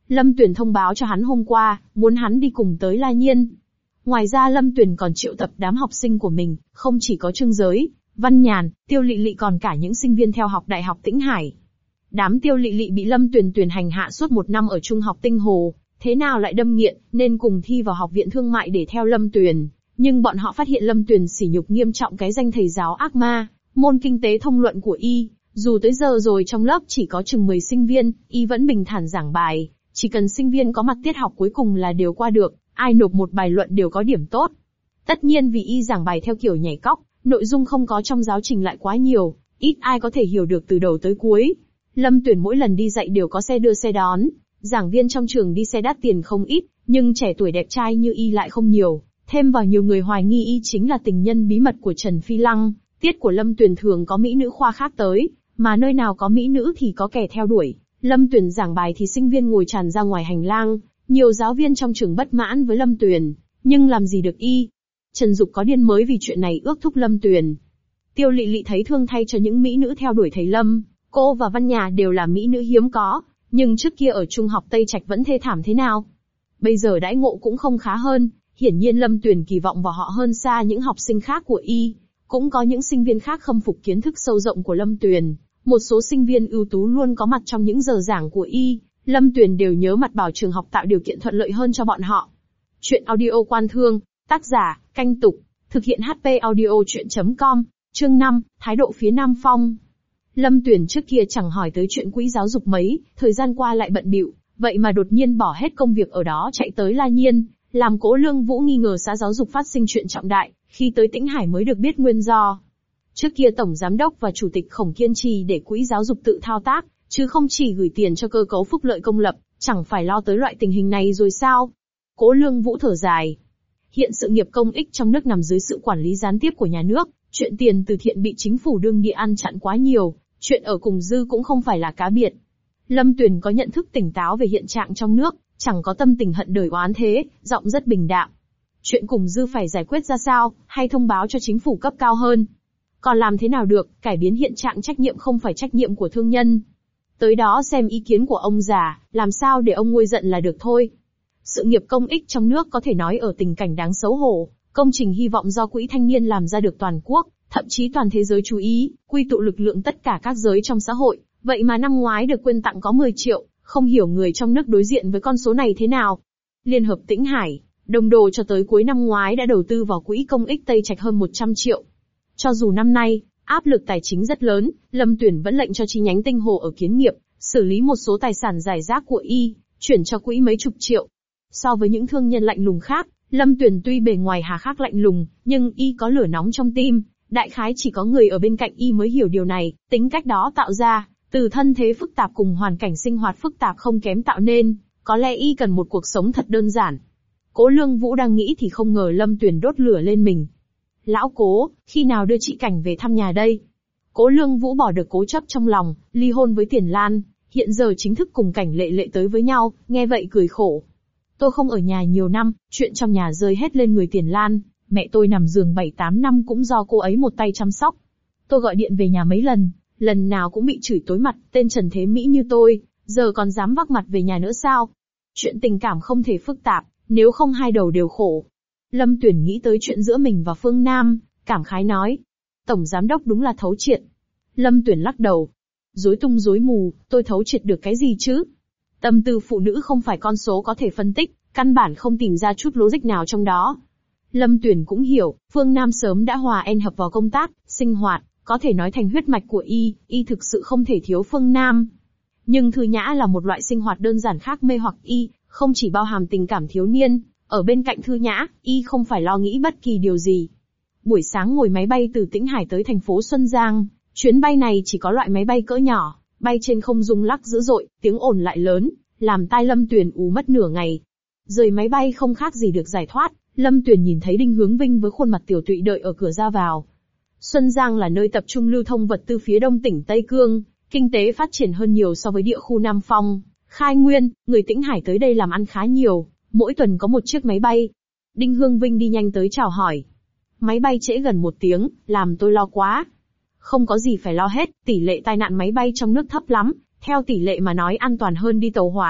Lâm Tuyền thông báo cho hắn hôm qua, muốn hắn đi cùng tới La Nhiên. Ngoài ra Lâm Tuyền còn triệu tập đám học sinh của mình, không chỉ có Trương Giới, Văn Nhàn, Tiêu Lị Lị còn cả những sinh viên theo học Đại học Tĩnh Hải. Đám Tiêu Lị Lị bị Lâm Tuyền Tuyền hành hạ suốt một năm ở Trung học Tinh Hồ, thế nào lại đâm nghiện, nên cùng thi vào học viện thương mại để theo Lâm Tuyền. Nhưng bọn họ phát hiện Lâm Tuyền sỉ nhục nghiêm trọng cái danh thầy giáo ác ma, môn kinh tế thông luận của y. Dù tới giờ rồi trong lớp chỉ có chừng mười sinh viên, y vẫn bình thản giảng bài, chỉ cần sinh viên có mặt tiết học cuối cùng là đều qua được, ai nộp một bài luận đều có điểm tốt. Tất nhiên vì y giảng bài theo kiểu nhảy cóc, nội dung không có trong giáo trình lại quá nhiều, ít ai có thể hiểu được từ đầu tới cuối. Lâm Tuyền mỗi lần đi dạy đều có xe đưa xe đón, giảng viên trong trường đi xe đắt tiền không ít, nhưng trẻ tuổi đẹp trai như y lại không nhiều. Thêm vào nhiều người hoài nghi y chính là tình nhân bí mật của Trần Phi Lăng, tiết của Lâm Tuyền thường có mỹ nữ khoa khác tới, mà nơi nào có mỹ nữ thì có kẻ theo đuổi. Lâm Tuyền giảng bài thì sinh viên ngồi tràn ra ngoài hành lang, nhiều giáo viên trong trường bất mãn với Lâm Tuyền, nhưng làm gì được y. Trần Dục có điên mới vì chuyện này ước thúc Lâm Tuyền. Tiêu Lị Lị thấy thương thay cho những mỹ nữ theo đuổi thầy Lâm, cô và Văn Nhà đều là mỹ nữ hiếm có, nhưng trước kia ở trung học Tây Trạch vẫn thê thảm thế nào. Bây giờ đãi ngộ cũng không khá hơn, hiển nhiên Lâm Tuyền kỳ vọng vào họ hơn xa những học sinh khác của y. Cũng có những sinh viên khác khâm phục kiến thức sâu rộng của Lâm Tuyền, một số sinh viên ưu tú luôn có mặt trong những giờ giảng của y, Lâm Tuyền đều nhớ mặt bảo trường học tạo điều kiện thuận lợi hơn cho bọn họ. Chuyện audio Quan Thương, tác giả, Canh Tục, thực hiện hát pê audio chuyện chấm com, chương năm, thái độ phía Nam Phong. Lâm Tuyền trước kia chẳng hỏi tới chuyện quỹ giáo dục mấy, thời gian qua lại bận bịu, vậy mà đột nhiên bỏ hết công việc ở đó chạy tới La Nhiên, làm Cố Lương Vũ nghi ngờ xã giáo dục phát sinh chuyện trọng đại, khi tới Tĩnh Hải mới được biết nguyên do. Trước kia Tổng Giám đốc và Chủ tịch Khổng kiên trì để quỹ giáo dục tự thao tác, chứ không chỉ gửi tiền cho cơ cấu phúc lợi công lập, chẳng phải lo tới loại tình hình này rồi sao? Cố Lương Vũ thở dài. Hiện sự nghiệp công ích trong nước nằm dưới sự quản lý gián tiếp của nhà nước, chuyện tiền từ thiện bị chính phủ đương địa ăn chặn quá nhiều, chuyện ở cùng dư cũng không phải là cá biệt. Lâm Tuyền có nhận thức tỉnh táo về hiện trạng trong nước, chẳng có tâm tình hận đời oán thế, giọng rất bình đạm. Chuyện cùng dư phải giải quyết ra sao, hay thông báo cho chính phủ cấp cao hơn. Còn làm thế nào được, cải biến hiện trạng trách nhiệm không phải trách nhiệm của thương nhân. Tới đó xem ý kiến của ông già, làm sao để ông nguôi giận là được thôi. Sự nghiệp công ích trong nước có thể nói ở tình cảnh đáng xấu hổ, công trình hy vọng do Quỹ Thanh niên làm ra được toàn quốc, thậm chí toàn thế giới chú ý, quy tụ lực lượng tất cả các giới trong xã hội, vậy mà năm ngoái được quyên tặng có mười triệu, không hiểu người trong nước đối diện với con số này thế nào. Liên hợp Tĩnh Hải, Đồng Đồ cho tới cuối năm ngoái đã đầu tư vào Quỹ Công ích Tây Trạch hơn một trăm triệu. Cho dù năm nay, áp lực tài chính rất lớn, Lâm Tuyền vẫn lệnh cho chi nhánh Tinh Hồ ở Kiến Nghiệp, xử lý một số tài sản giải rác của y, chuyển cho quỹ mấy chục triệu. So với những thương nhân lạnh lùng khác, Lâm Tuyền tuy bề ngoài hà khắc lạnh lùng, nhưng y có lửa nóng trong tim, đại khái chỉ có người ở bên cạnh y mới hiểu điều này, tính cách đó tạo ra, từ thân thế phức tạp cùng hoàn cảnh sinh hoạt phức tạp không kém tạo nên, có lẽ y cần một cuộc sống thật đơn giản. Cố Lương Vũ đang nghĩ thì không ngờ Lâm Tuyền đốt lửa lên mình. Lão Cố, khi nào đưa chị Cảnh về thăm nhà đây? Cố Lương Vũ bỏ được cố chấp trong lòng, ly hôn với Tiền Lan, hiện giờ chính thức cùng Cảnh Lệ Lệ tới với nhau, nghe vậy cười khổ. Tôi không ở nhà nhiều năm, chuyện trong nhà rơi hết lên người Tiền Lan, mẹ tôi nằm giường bảy tám năm cũng do cô ấy một tay chăm sóc. Tôi gọi điện về nhà mấy lần, lần nào cũng bị chửi tối mặt, tên Trần Thế Mỹ như tôi, giờ còn dám vác mặt về nhà nữa sao? Chuyện tình cảm không thể phức tạp, nếu không hai đầu đều khổ. Lâm Tuyền nghĩ tới chuyện giữa mình và Phương Nam, cảm khái nói. Tổng Giám đốc đúng là thấu triệt. Lâm Tuyền lắc đầu. Rối tung rối mù, tôi thấu triệt được cái gì chứ? Tâm tư phụ nữ không phải con số có thể phân tích, căn bản không tìm ra chút logic nào trong đó. Lâm Tuyền cũng hiểu, Phương Nam sớm đã hòa en hợp vào công tác, sinh hoạt, có thể nói thành huyết mạch của y, y thực sự không thể thiếu Phương Nam. Nhưng Thư Nhã là một loại sinh hoạt đơn giản khác mê hoặc y, không chỉ bao hàm tình cảm thiếu niên, ở bên cạnh Thư Nhã, y không phải lo nghĩ bất kỳ điều gì. Buổi sáng ngồi máy bay từ Tĩnh Hải tới thành phố Xuân Giang, chuyến bay này chỉ có loại máy bay cỡ nhỏ, bay trên không rung lắc dữ dội, tiếng ồn lại lớn, làm tai Lâm Tuyền ù mất nửa ngày. Rời máy bay không khác gì được giải thoát, Lâm Tuyền nhìn thấy Đinh Hướng Vinh với khuôn mặt tiểu tụy đợi ở cửa ra vào. Xuân Giang là nơi tập trung lưu thông vật tư phía đông tỉnh Tây Cương, kinh tế phát triển hơn nhiều so với địa khu Nam Phong, Khai Nguyên, người Tĩnh Hải tới đây làm ăn khá nhiều, mỗi tuần có một chiếc máy bay. Đinh Hướng Vinh đi nhanh tới chào hỏi. Máy bay trễ gần một tiếng, làm tôi lo quá. Không có gì phải lo hết, tỷ lệ tai nạn máy bay trong nước thấp lắm, theo tỷ lệ mà nói an toàn hơn đi tàu hỏa,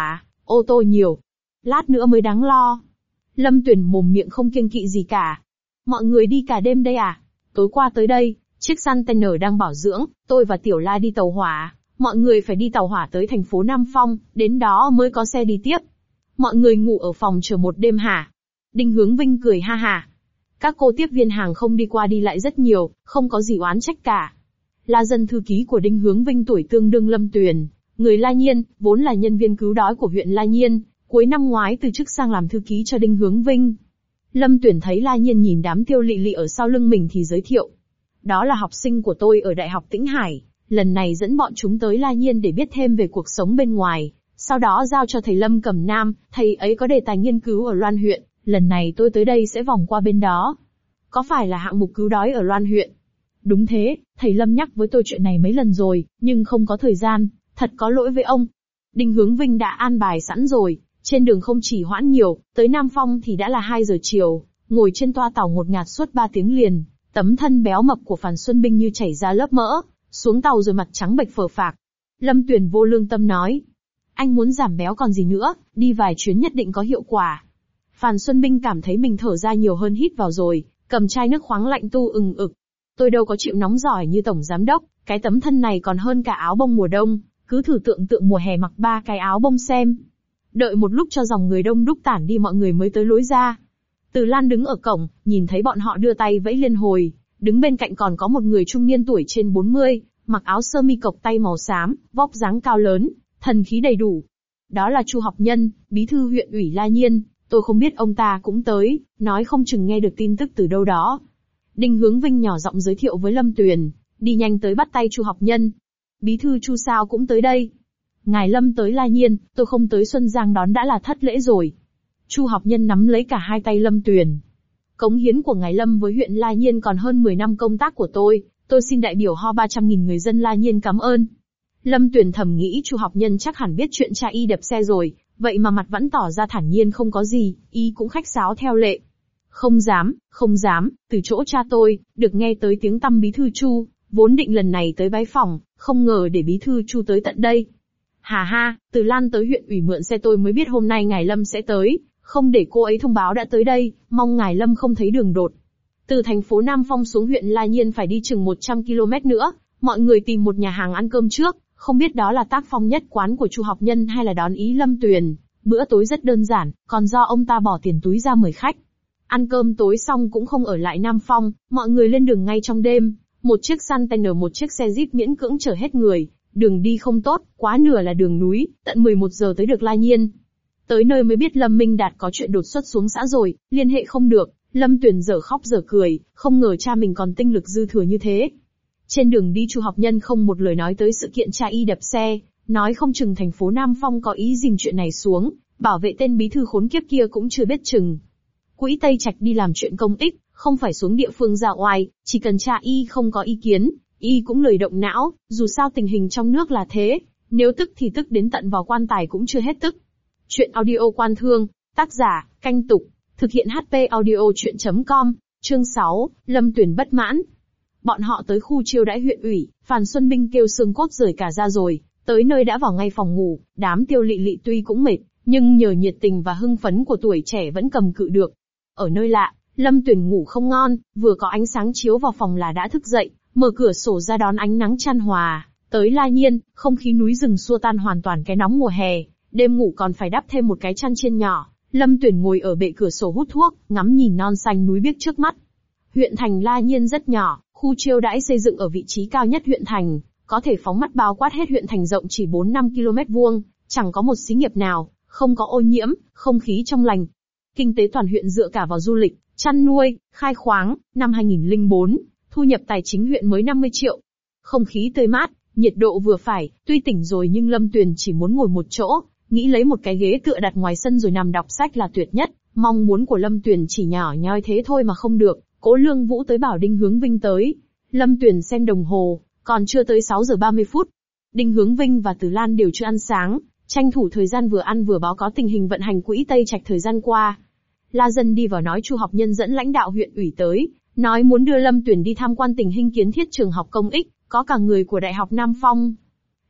Ô tô nhiều. Lát nữa mới đáng lo. Lâm Tuyền mồm miệng không kiêng kỵ gì cả. Mọi người đi cả đêm đây à? Tối qua tới đây, chiếc container đang bảo dưỡng, tôi và Tiểu La đi tàu hỏa. Mọi người phải đi tàu hỏa tới thành phố Nam Phong, đến đó mới có xe đi tiếp. Mọi người ngủ ở phòng chờ một đêm hả? Đinh Hướng Vinh cười ha hả. Các cô tiếp viên hàng không đi qua đi lại rất nhiều, không có gì oán trách cả. La Dân thư ký của Đinh Hướng Vinh tuổi tương đương Lâm Tuyền, người La Nhiên, vốn là nhân viên cứu đói của huyện La Nhiên, cuối năm ngoái từ chức sang làm thư ký cho Đinh Hướng Vinh. Lâm Tuyền thấy La Nhiên nhìn đám Tiêu Lị Lị ở sau lưng mình thì giới thiệu. Đó là học sinh của tôi ở Đại học Tĩnh Hải, lần này dẫn bọn chúng tới La Nhiên để biết thêm về cuộc sống bên ngoài, sau đó giao cho thầy Lâm Cẩm Nam, thầy ấy có đề tài nghiên cứu ở Loan huyện, lần này tôi tới đây sẽ vòng qua bên đó. Có phải là hạng mục cứu đói ở Loan huyện? Đúng thế, thầy Lâm nhắc với tôi chuyện này mấy lần rồi, nhưng không có thời gian, thật có lỗi với ông. Đinh Hướng Vinh đã an bài sẵn rồi, trên đường không chỉ hoãn nhiều, tới Nam Phong thì đã là hai giờ chiều, ngồi trên toa tàu ngột ngạt suốt ba tiếng liền, tấm thân béo mập của Phàn Xuân Binh như chảy ra lớp mỡ, xuống tàu rồi mặt trắng bệch phờ phạc. Lâm Tuyền vô lương tâm nói, anh muốn giảm béo còn gì nữa, đi vài chuyến nhất định có hiệu quả. Phàn Xuân Binh cảm thấy mình thở ra nhiều hơn hít vào rồi, cầm chai nước khoáng lạnh tu ừng ực. Tôi đâu có chịu nóng giỏi như tổng giám đốc, cái tấm thân này còn hơn cả áo bông mùa đông, cứ thử tượng tượng mùa hè mặc ba cái áo bông xem. Đợi một lúc cho dòng người đông đúc tản đi mọi người mới tới lối ra. Từ Lan đứng ở cổng, nhìn thấy bọn họ đưa tay vẫy liên hồi, đứng bên cạnh còn có một người trung niên tuổi trên bốn mươi, mặc áo sơ mi cộc tay màu xám, vóc dáng cao lớn, thần khí đầy đủ. Đó là Chu Học Nhân, bí thư huyện ủy La Nhiên, tôi không biết ông ta cũng tới, nói không chừng nghe được tin tức từ đâu đó. Đinh Hướng Vinh nhỏ giọng giới thiệu với Lâm Tuyền, đi nhanh tới bắt tay Chu Học Nhân. Bí thư Chu sao cũng tới đây. Ngài Lâm tới La Nhiên, tôi không tới Xuân Giang đón đã là thất lễ rồi. Chu Học Nhân nắm lấy cả hai tay Lâm Tuyền. Cống hiến của ngài Lâm với huyện La Nhiên còn hơn mười năm công tác của tôi, tôi xin đại biểu ho ba trăm nghìn người dân La Nhiên cảm ơn. Lâm Tuyền thầm nghĩ Chu Học Nhân chắc hẳn biết chuyện cha y đập xe rồi, vậy mà mặt vẫn tỏ ra thản nhiên không có gì, y cũng khách sáo theo lệ. Không dám, không dám, từ chỗ cha tôi, được nghe tới tiếng tăm bí thư Chu, vốn định lần này tới bái phỏng, không ngờ để bí thư Chu tới tận đây. Hà ha, từ Lan tới huyện ủy mượn xe tôi mới biết hôm nay ngài Lâm sẽ tới, không để cô ấy thông báo đã tới đây, mong ngài Lâm không thấy đường đột. Từ thành phố Nam Phong xuống huyện La Nhiên phải đi chừng một trăm ki lô mét nữa, mọi người tìm một nhà hàng ăn cơm trước, không biết đó là tác phong nhất quán của Chu Học Nhân hay là đón ý Lâm Tuyền. Bữa tối rất đơn giản, còn do ông ta bỏ tiền túi ra mời khách. Ăn cơm tối xong cũng không ở lại Nam Phong, mọi người lên đường ngay trong đêm, một chiếc container một chiếc xe jeep miễn cưỡng chở hết người, đường đi không tốt, quá nửa là đường núi, tận mười một giờ tới được La Nhiên. Tới nơi mới biết Lâm Minh Đạt có chuyện đột xuất xuống xã rồi, liên hệ không được, Lâm Tuyền dở khóc dở cười, không ngờ cha mình còn tinh lực dư thừa như thế. Trên đường đi Chu Học Nhân không một lời nói tới sự kiện cha y đập xe, nói không chừng thành phố Nam Phong có ý dìm chuyện này xuống, bảo vệ tên bí thư khốn kiếp kia cũng chưa biết chừng. Quỹ Tây Trạch đi làm chuyện công ích, không phải xuống địa phương ra oai, chỉ cần cha y không có ý kiến, y cũng lười động não, dù sao tình hình trong nước là thế, nếu tức thì tức đến tận vào quan tài cũng chưa hết tức. Chuyện audio Quan Thương, tác giả, Canh Tục, thực hiện hát pê audio chuyện chấm com, chương sáu, Lâm Tuyền bất mãn. Bọn họ tới khu chiêu đãi huyện ủy, Phàn Xuân Binh kêu xương cốt rời cả ra rồi, tới nơi đã vào ngay phòng ngủ, đám Tiêu Lị Lị tuy cũng mệt, nhưng nhờ nhiệt tình và hưng phấn của tuổi trẻ vẫn cầm cự được. Ở nơi lạ, Lâm Tuyền ngủ không ngon, vừa có ánh sáng chiếu vào phòng là đã thức dậy, mở cửa sổ ra đón ánh nắng chan hòa. Tới La Nhiên, không khí núi rừng xua tan hoàn toàn cái nóng mùa hè, đêm ngủ còn phải đắp thêm một cái chăn chiên nhỏ. Lâm Tuyền ngồi ở bệ cửa sổ hút thuốc, ngắm nhìn non xanh núi biếc trước mắt. Huyện thành La Nhiên rất nhỏ, khu chiêu đãi xây dựng ở vị trí cao nhất huyện thành, có thể phóng mắt bao quát hết huyện thành rộng chỉ bốn năm ki lô mét vuông, chẳng có một xí nghiệp nào, không có ô nhiễm, không khí trong lành. Kinh tế toàn huyện dựa cả vào du lịch, chăn nuôi, khai khoáng. Năm hai nghìn lẻ bốn, thu nhập tài chính huyện mới năm mươi triệu. Không khí tươi mát, nhiệt độ vừa phải, tuy tỉnh rồi nhưng Lâm Tuyền chỉ muốn ngồi một chỗ, nghĩ lấy một cái ghế tựa đặt ngoài sân rồi nằm đọc sách là tuyệt nhất. Mong muốn của Lâm Tuyền chỉ nhỏ nhoi thế thôi mà không được. Cố Lương Vũ tới bảo Đinh Hướng Vinh tới. Lâm Tuyền xem đồng hồ, còn chưa tới sáu giờ ba mươi phút. Đinh Hướng Vinh và Từ Lan đều chưa ăn sáng, tranh thủ thời gian vừa ăn vừa báo cáo tình hình vận hành quỹ Tây Trạch thời gian qua. La Dân đi vào nói Chu Học Nhân dẫn lãnh đạo huyện ủy tới, nói muốn đưa Lâm Tuyền đi tham quan tình hình kiến thiết trường học công ích, có cả người của Đại học Nam Phong.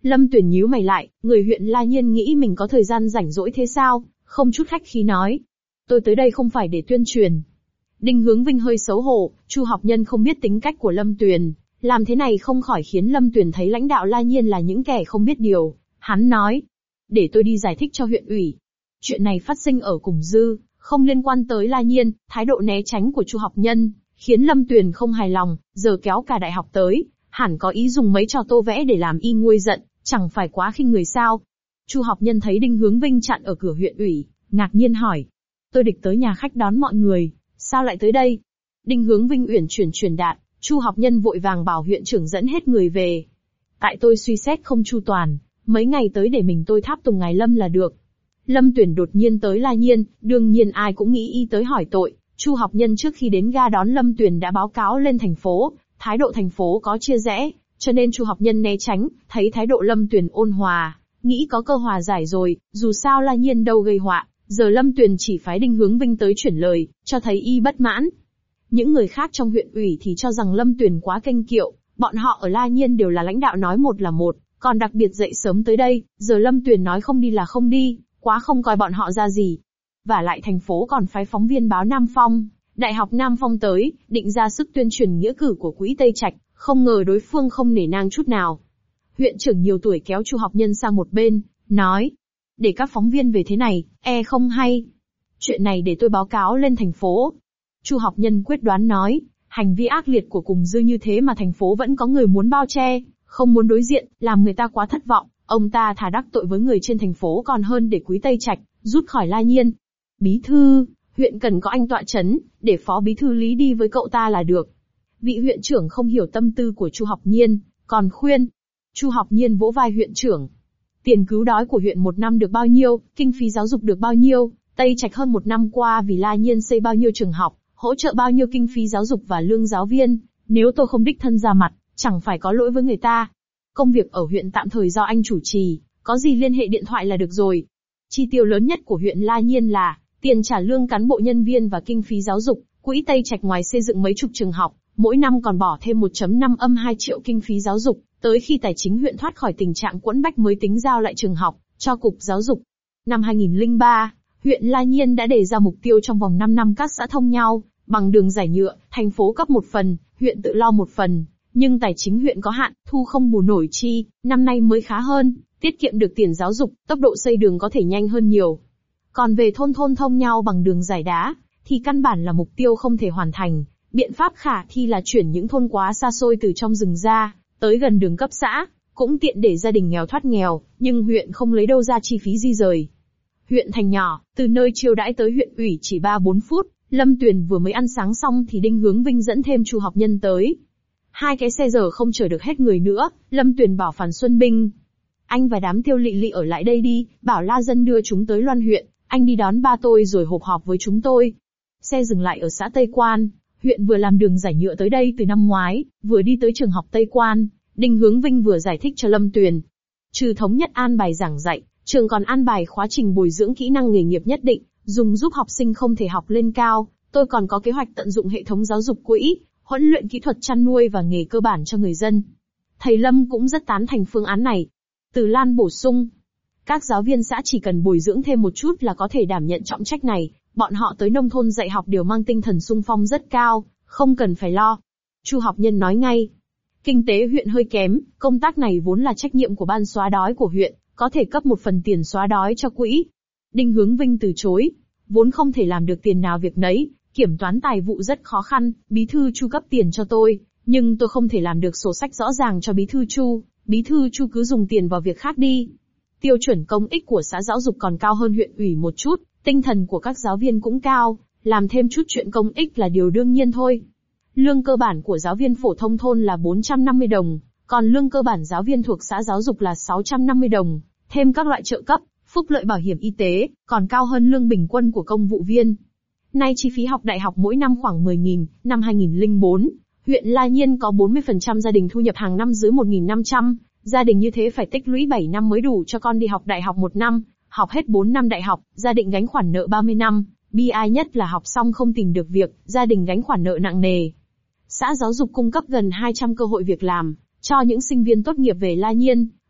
Lâm Tuyền nhíu mày lại, người huyện La Nhiên nghĩ mình có thời gian rảnh rỗi thế sao, không chút khách khí nói. Tôi tới đây không phải để tuyên truyền. Đinh Hướng Vinh hơi xấu hổ, Chu Học Nhân không biết tính cách của Lâm Tuyền, làm thế này không khỏi khiến Lâm Tuyền thấy lãnh đạo La Nhiên là những kẻ không biết điều. Hắn nói, để tôi đi giải thích cho huyện ủy. Chuyện này phát sinh ở Cùng Dư, không liên quan tới La Nhiên. Thái độ né tránh của Chu Học Nhân khiến Lâm Tuyền không hài lòng, giờ kéo cả đại học tới, hẳn có ý dùng mấy trò tô vẽ để làm y nguôi giận, chẳng phải quá khinh người sao? Chu Học Nhân thấy Đinh Hướng Vinh chặn ở cửa huyện ủy, ngạc nhiên hỏi, tôi địch tới nhà khách đón mọi người, sao lại tới đây? Đinh Hướng Vinh uyển chuyển truyền đạt, Chu Học Nhân vội vàng bảo huyện trưởng dẫn hết người về. Tại tôi suy xét không chu toàn, mấy ngày tới để mình tôi tháp tùng ngài Lâm là được. Lâm Tuyển đột nhiên tới La Nhiên, đương nhiên ai cũng nghĩ y tới hỏi tội. Chu Học Nhân trước khi đến ga đón Lâm Tuyển đã báo cáo lên thành phố, thái độ thành phố có chia rẽ, cho nên Chu Học Nhân né tránh. Thấy thái độ Lâm Tuyển ôn hòa, nghĩ có cơ hòa giải rồi, dù sao La Nhiên đâu gây họa, giờ Lâm Tuyển chỉ phái Đinh Hướng Vinh tới chuyển lời, cho thấy y bất mãn. Những người khác trong huyện ủy thì cho rằng Lâm Tuyển quá kênh kiệu, bọn họ ở La Nhiên đều là lãnh đạo nói một là một, còn đặc biệt dậy sớm tới đây, giờ Lâm Tuyển nói không đi là không đi, quá không coi bọn họ ra gì. Và lại thành phố còn phái phóng viên báo Nam Phong, Đại học Nam Phong tới, định ra sức tuyên truyền nghĩa cử của Quỹ Tây Trạch, không ngờ đối phương không nể nang chút nào. Huyện trưởng nhiều tuổi kéo Chu Học Nhân sang một bên, nói, để các phóng viên về thế này, e không hay. Chuyện này để tôi báo cáo lên thành phố. Chu Học Nhân quyết đoán nói, hành vi ác liệt của Cùng Dư như thế mà thành phố vẫn có người muốn bao che, không muốn đối diện, làm người ta quá thất vọng. Ông ta thà đắc tội với người trên thành phố còn hơn để Quý Tây Trạch rút khỏi La Nhiên. Bí thư, huyện cần có anh tọa chấn, để phó bí thư Lý đi với cậu ta là được. Vị huyện trưởng không hiểu tâm tư của Chu Học Nhiên, còn khuyên. Chu Học Nhiên vỗ vai huyện trưởng. Tiền cứu đói của huyện một năm được bao nhiêu, kinh phí giáo dục được bao nhiêu, Tây Trạch hơn một năm qua vì La Nhiên xây bao nhiêu trường học, hỗ trợ bao nhiêu kinh phí giáo dục và lương giáo viên, nếu tôi không đích thân ra mặt, chẳng phải có lỗi với người ta. Công việc ở huyện tạm thời do anh chủ trì, có gì liên hệ điện thoại là được rồi. Chi tiêu lớn nhất của huyện La Nhiên là tiền trả lương cán bộ nhân viên và kinh phí giáo dục. Quỹ Tây Trạch ngoài xây dựng mấy chục trường học, mỗi năm còn bỏ thêm một phẩy năm âm hai triệu kinh phí giáo dục, tới khi tài chính huyện thoát khỏi tình trạng quẫn bách mới tính giao lại trường học cho Cục Giáo dục. Năm hai nghìn lẻ ba, huyện La Nhiên đã đề ra mục tiêu trong vòng năm năm các xã thông nhau, bằng đường giải nhựa, thành phố cấp một phần, huyện tự lo một phần. Nhưng tài chính huyện có hạn, thu không bù nổi chi, năm nay mới khá hơn, tiết kiệm được tiền giáo dục, tốc độ xây đường có thể nhanh hơn nhiều. Còn về thôn thôn thông nhau bằng đường giải đá, thì căn bản là mục tiêu không thể hoàn thành. Biện pháp khả thi là chuyển những thôn quá xa xôi từ trong rừng ra, tới gần đường cấp xã, cũng tiện để gia đình nghèo thoát nghèo, nhưng huyện không lấy đâu ra chi phí di rời. Huyện thành nhỏ, từ nơi chiêu đãi tới huyện ủy chỉ ba bốn phút, Lâm Tuyền vừa mới ăn sáng xong thì Đinh Hướng Vinh dẫn thêm Chu Học Nhân tới. Hai cái xe giờ không chở được hết người nữa, Lâm Tuyền bảo Phàn Xuân Binh. Anh và đám Tiêu Lị Lị ở lại đây đi, bảo La Dân đưa chúng tới Loan huyện, anh đi đón ba tôi rồi họp họp với chúng tôi. Xe dừng lại ở xã Tây Quan, huyện vừa làm đường giải nhựa tới đây từ năm ngoái, vừa đi tới trường học Tây Quan, Đinh Hướng Vinh vừa giải thích cho Lâm Tuyền. Trừ thống nhất an bài giảng dạy, trường còn an bài khóa trình bồi dưỡng kỹ năng nghề nghiệp nhất định, dùng giúp học sinh không thể học lên cao. Tôi còn có kế hoạch tận dụng hệ thống giáo dục quỹ, huấn luyện kỹ thuật chăn nuôi và nghề cơ bản cho người dân. Thầy Lâm cũng rất tán thành phương án này. Từ Lan bổ sung, các giáo viên xã chỉ cần bồi dưỡng thêm một chút là có thể đảm nhận trọng trách này, bọn họ tới nông thôn dạy học đều mang tinh thần xung phong rất cao, không cần phải lo. Chu Học Nhân nói ngay, kinh tế huyện hơi kém, công tác này vốn là trách nhiệm của ban xóa đói của huyện, có thể cấp một phần tiền xóa đói cho quỹ. Đinh Hướng Vinh từ chối, vốn không thể làm được tiền nào việc nấy, kiểm toán tài vụ rất khó khăn, bí thư Chu cấp tiền cho tôi, nhưng tôi không thể làm được sổ sách rõ ràng cho bí thư Chu, bí thư Chu cứ dùng tiền vào việc khác đi. Tiêu chuẩn công ích của xã giáo dục còn cao hơn huyện ủy một chút, tinh thần của các giáo viên cũng cao, làm thêm chút chuyện công ích là điều đương nhiên thôi. Lương cơ bản của giáo viên phổ thông thôn là bốn trăm năm mươi đồng, còn lương cơ bản giáo viên thuộc xã giáo dục là sáu trăm năm mươi đồng, thêm các loại trợ cấp, phúc lợi bảo hiểm y tế, còn cao hơn lương bình quân của công vụ viên. Nay chi phí học đại học mỗi năm khoảng mười nghìn, năm hai nghìn lẻ bốn, huyện La Nhiên có bốn mươi phần trăm gia đình thu nhập hàng năm dưới một nghìn năm trăm, gia đình như thế phải tích lũy bảy năm mới đủ cho con đi học đại học một năm, học hết bốn năm đại học, gia đình gánh khoản nợ ba mươi năm, bi ai nhất là học xong không tìm được việc, gia đình gánh khoản nợ nặng nề. Xã giáo dục cung cấp gần hai trăm cơ hội việc làm cho những sinh viên tốt nghiệp về La Nhiên,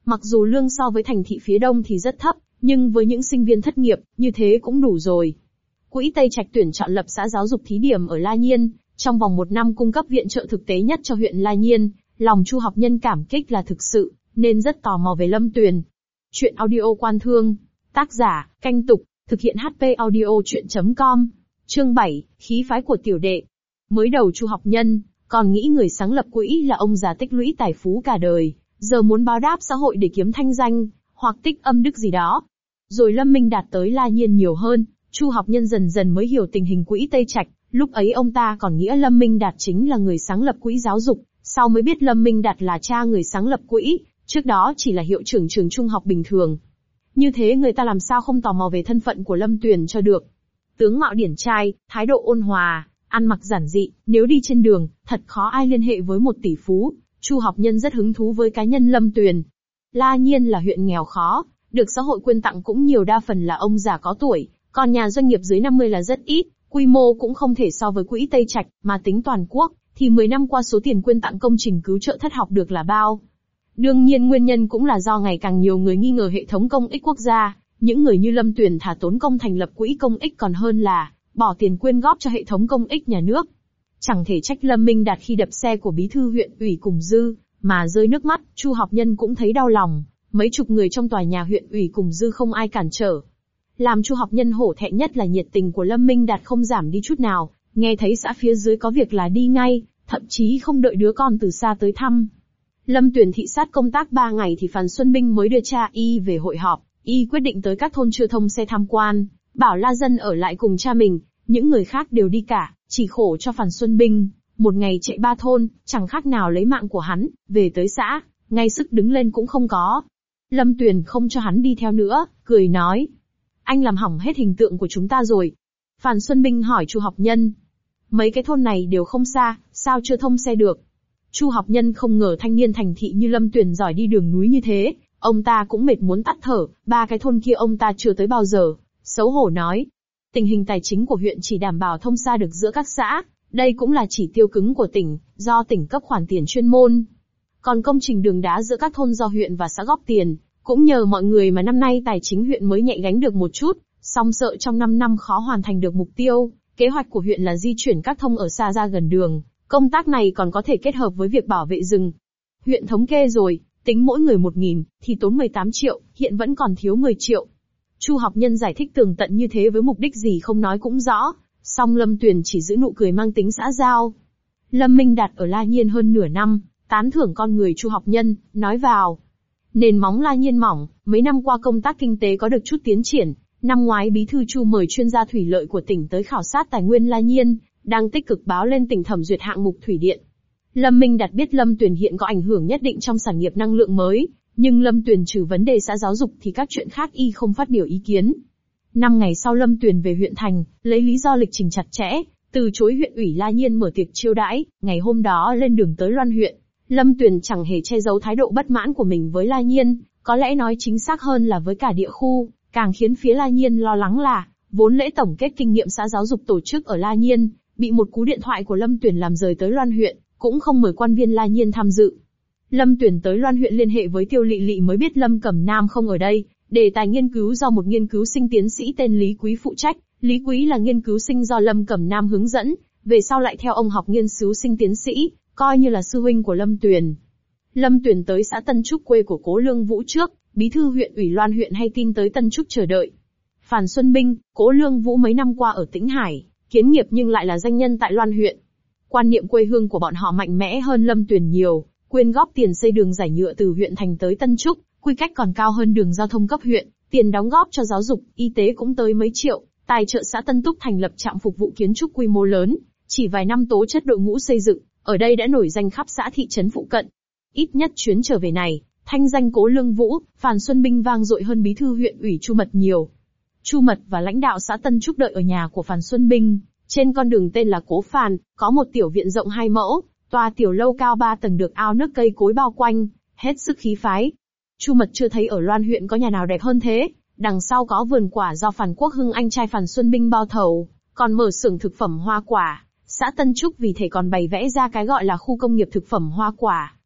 Mặc dù lương so với thành thị phía đông thì rất thấp, nhưng với những sinh viên thất nghiệp, như thế cũng đủ rồi. Quỹ Tây Trạch tuyển chọn lập xã giáo dục thí điểm ở La Nhiên, trong vòng một năm cung cấp viện trợ thực tế nhất cho huyện La Nhiên, lòng Chu Học Nhân cảm kích là thực sự, nên rất tò mò về Lâm Tuyền. Chuyện audio Quan Thương, tác giả, Canh Tục, thực hiện hát pê audio chuyện chấm com. Chương bảy, khí phái của tiểu đệ. Mới đầu Chu Học Nhân còn nghĩ người sáng lập quỹ là ông già tích lũy tài phú cả đời, giờ muốn báo đáp xã hội để kiếm thanh danh, hoặc tích âm đức gì đó. Rồi Lâm Minh Đạt tới La Nhiên nhiều hơn, Chu Học Nhân dần dần mới hiểu tình hình quỹ Tây Trạch, lúc ấy ông ta còn nghĩ Lâm Minh Đạt chính là người sáng lập quỹ giáo dục, sau mới biết Lâm Minh Đạt là cha người sáng lập quỹ, trước đó chỉ là hiệu trưởng trường trung học bình thường. Như thế người ta làm sao không tò mò về thân phận của Lâm Tuyền cho được. Tướng mạo điển trai, thái độ ôn hòa, ăn mặc giản dị, nếu đi trên đường, thật khó ai liên hệ với một tỷ phú. Chu Học Nhân rất hứng thú với cá nhân Lâm Tuyền. La Nhiên là huyện nghèo khó, được xã hội quyên tặng cũng nhiều, đa phần là ông già có tuổi, còn nhà doanh nghiệp dưới năm mươi là rất ít, quy mô cũng không thể so với quỹ Tây Trạch, mà tính toàn quốc, thì mười năm qua số tiền quyên tặng công trình cứu trợ thất học được là bao. Đương nhiên nguyên nhân cũng là do ngày càng nhiều người nghi ngờ hệ thống công ích quốc gia, những người như Lâm Tuyền thà tốn công thành lập quỹ công ích còn hơn là bỏ tiền quyên góp cho hệ thống công ích nhà nước. Chẳng thể trách Lâm Minh Đạt khi đập xe của bí thư huyện ủy Cùng Dư mà rơi nước mắt, Chu Học Nhân cũng thấy đau lòng, mấy chục người trong tòa nhà huyện ủy Cùng Dư không ai cản trở. Làm Chu Học Nhân hổ thẹn nhất là nhiệt tình của Lâm Minh Đạt không giảm đi chút nào, nghe thấy xã phía dưới có việc là đi ngay, thậm chí không đợi đứa con từ xa tới thăm. Lâm Tuyền thị sát công tác ba ngày thì Phan Xuân Binh mới đưa cha y về hội họp, y quyết định tới các thôn chưa thông xe tham quan, bảo La Dân ở lại cùng cha mình, những người khác đều đi cả, chỉ khổ cho Phan Xuân Binh, một ngày chạy ba thôn, chẳng khác nào lấy mạng của hắn, về tới xã, ngay sức đứng lên cũng không có. Lâm Tuyền không cho hắn đi theo nữa, cười nói: anh làm hỏng hết hình tượng của chúng ta rồi. Phan Xuân Binh hỏi Chu Học Nhân: mấy cái thôn này đều không xa, sao chưa thông xe được? Chu Học Nhân không ngờ thanh niên thành thị như Lâm Tuyền giỏi đi đường núi như thế, ông ta cũng mệt muốn tắt thở, ba cái thôn kia ông ta chưa tới bao giờ, xấu hổ nói. Tình hình tài chính của huyện chỉ đảm bảo thông xa được giữa các xã, đây cũng là chỉ tiêu cứng của tỉnh, do tỉnh cấp khoản tiền chuyên môn. Còn công trình đường đá giữa các thôn do huyện và xã góp tiền, cũng nhờ mọi người mà năm nay tài chính huyện mới nhẹ gánh được một chút, song sợ trong năm năm khó hoàn thành được mục tiêu. Kế hoạch của huyện là di chuyển các thông ở xa ra gần đường, công tác này còn có thể kết hợp với việc bảo vệ rừng. Huyện thống kê rồi, tính mỗi người một nghìn, thì tốn mười tám triệu, hiện vẫn còn thiếu mười triệu. Chu Học Nhân giải thích tường tận như thế với mục đích gì không nói cũng rõ, song Lâm Tuyền chỉ giữ nụ cười mang tính xã giao. Lâm Minh Đạt ở La Nhiên hơn nửa năm, tán thưởng con người Chu Học Nhân, nói vào: nền móng La Nhiên mỏng, mấy năm qua công tác kinh tế có được chút tiến triển. Năm ngoái bí thư Chu mời chuyên gia thủy lợi của tỉnh tới khảo sát tài nguyên La Nhiên, đang tích cực báo lên tỉnh thẩm duyệt hạng mục thủy điện. Lâm Minh Đạt biết Lâm Tuyền hiện có ảnh hưởng nhất định trong sản nghiệp năng lượng mới, nhưng Lâm Tuyền trừ vấn đề xã giáo dục thì các chuyện khác y không phát biểu ý kiến. Năm ngày sau Lâm Tuyền về huyện thành, lấy lý do lịch trình chặt chẽ, từ chối huyện ủy La Nhiên mở tiệc chiêu đãi, ngày hôm đó lên đường tới Loan huyện. Lâm Tuyền chẳng hề che giấu thái độ bất mãn của mình với La Nhiên, có lẽ nói chính xác hơn là với cả địa khu, càng khiến phía La Nhiên lo lắng là, vốn lễ tổng kết kinh nghiệm xã giáo dục tổ chức ở La Nhiên, bị một cú điện thoại của Lâm Tuyền làm rời tới Loan huyện, cũng không mời quan viên La Nhiên tham dự. Lâm Tuyền tới Loan huyện liên hệ với Tiêu Lị Lị mới biết Lâm Cẩm Nam không ở đây, đề tài nghiên cứu do một nghiên cứu sinh tiến sĩ tên Lý Quý phụ trách. Lý Quý là nghiên cứu sinh do Lâm Cẩm Nam hướng dẫn, về sau lại theo ông học nghiên cứu sinh tiến sĩ, coi như là sư huynh của Lâm Tuyền. Lâm Tuyền tới xã Tân Trúc quê của Cố Lương Vũ trước, bí thư huyện ủy Loan huyện hay tin tới Tân Trúc chờ đợi. Phan Xuân Binh, Cố Lương Vũ mấy năm qua ở Tĩnh Hải, kiến nghiệp nhưng lại là danh nhân tại Loan huyện. Quan niệm quê hương của bọn họ mạnh mẽ hơn Lâm Tuyền nhiều, quyên góp tiền xây đường giải nhựa từ huyện thành tới Tân Trúc, quy cách còn cao hơn đường giao thông cấp huyện, tiền đóng góp cho giáo dục, y tế cũng tới mấy triệu, tài trợ xã Tân Túc thành lập trạm phục vụ kiến trúc quy mô lớn, chỉ vài năm tố chất đội ngũ xây dựng, ở đây đã nổi danh khắp xã thị trấn phụ cận. Ít nhất chuyến trở về này, thanh danh Cố Lương Vũ, Phan Xuân Binh vang dội hơn bí thư huyện ủy Chu Mật nhiều. Chu Mật và lãnh đạo xã Tân Trúc đợi ở nhà của Phan Xuân Binh, trên con đường tên là Cố Phàn, có một tiểu viện rộng hai mẫu, tòa tiểu lâu cao ba tầng được ao nước cây cối bao quanh, hết sức khí phái. Chu Mật chưa thấy ở Loan huyện có nhà nào đẹp hơn thế, đằng sau có vườn quả do Phan Quốc Hưng anh trai Phan Xuân Binh bao thầu, còn mở xưởng thực phẩm hoa quả. Xã Tân Trúc vì thể còn bày vẽ ra cái gọi là khu công nghiệp thực phẩm hoa quả,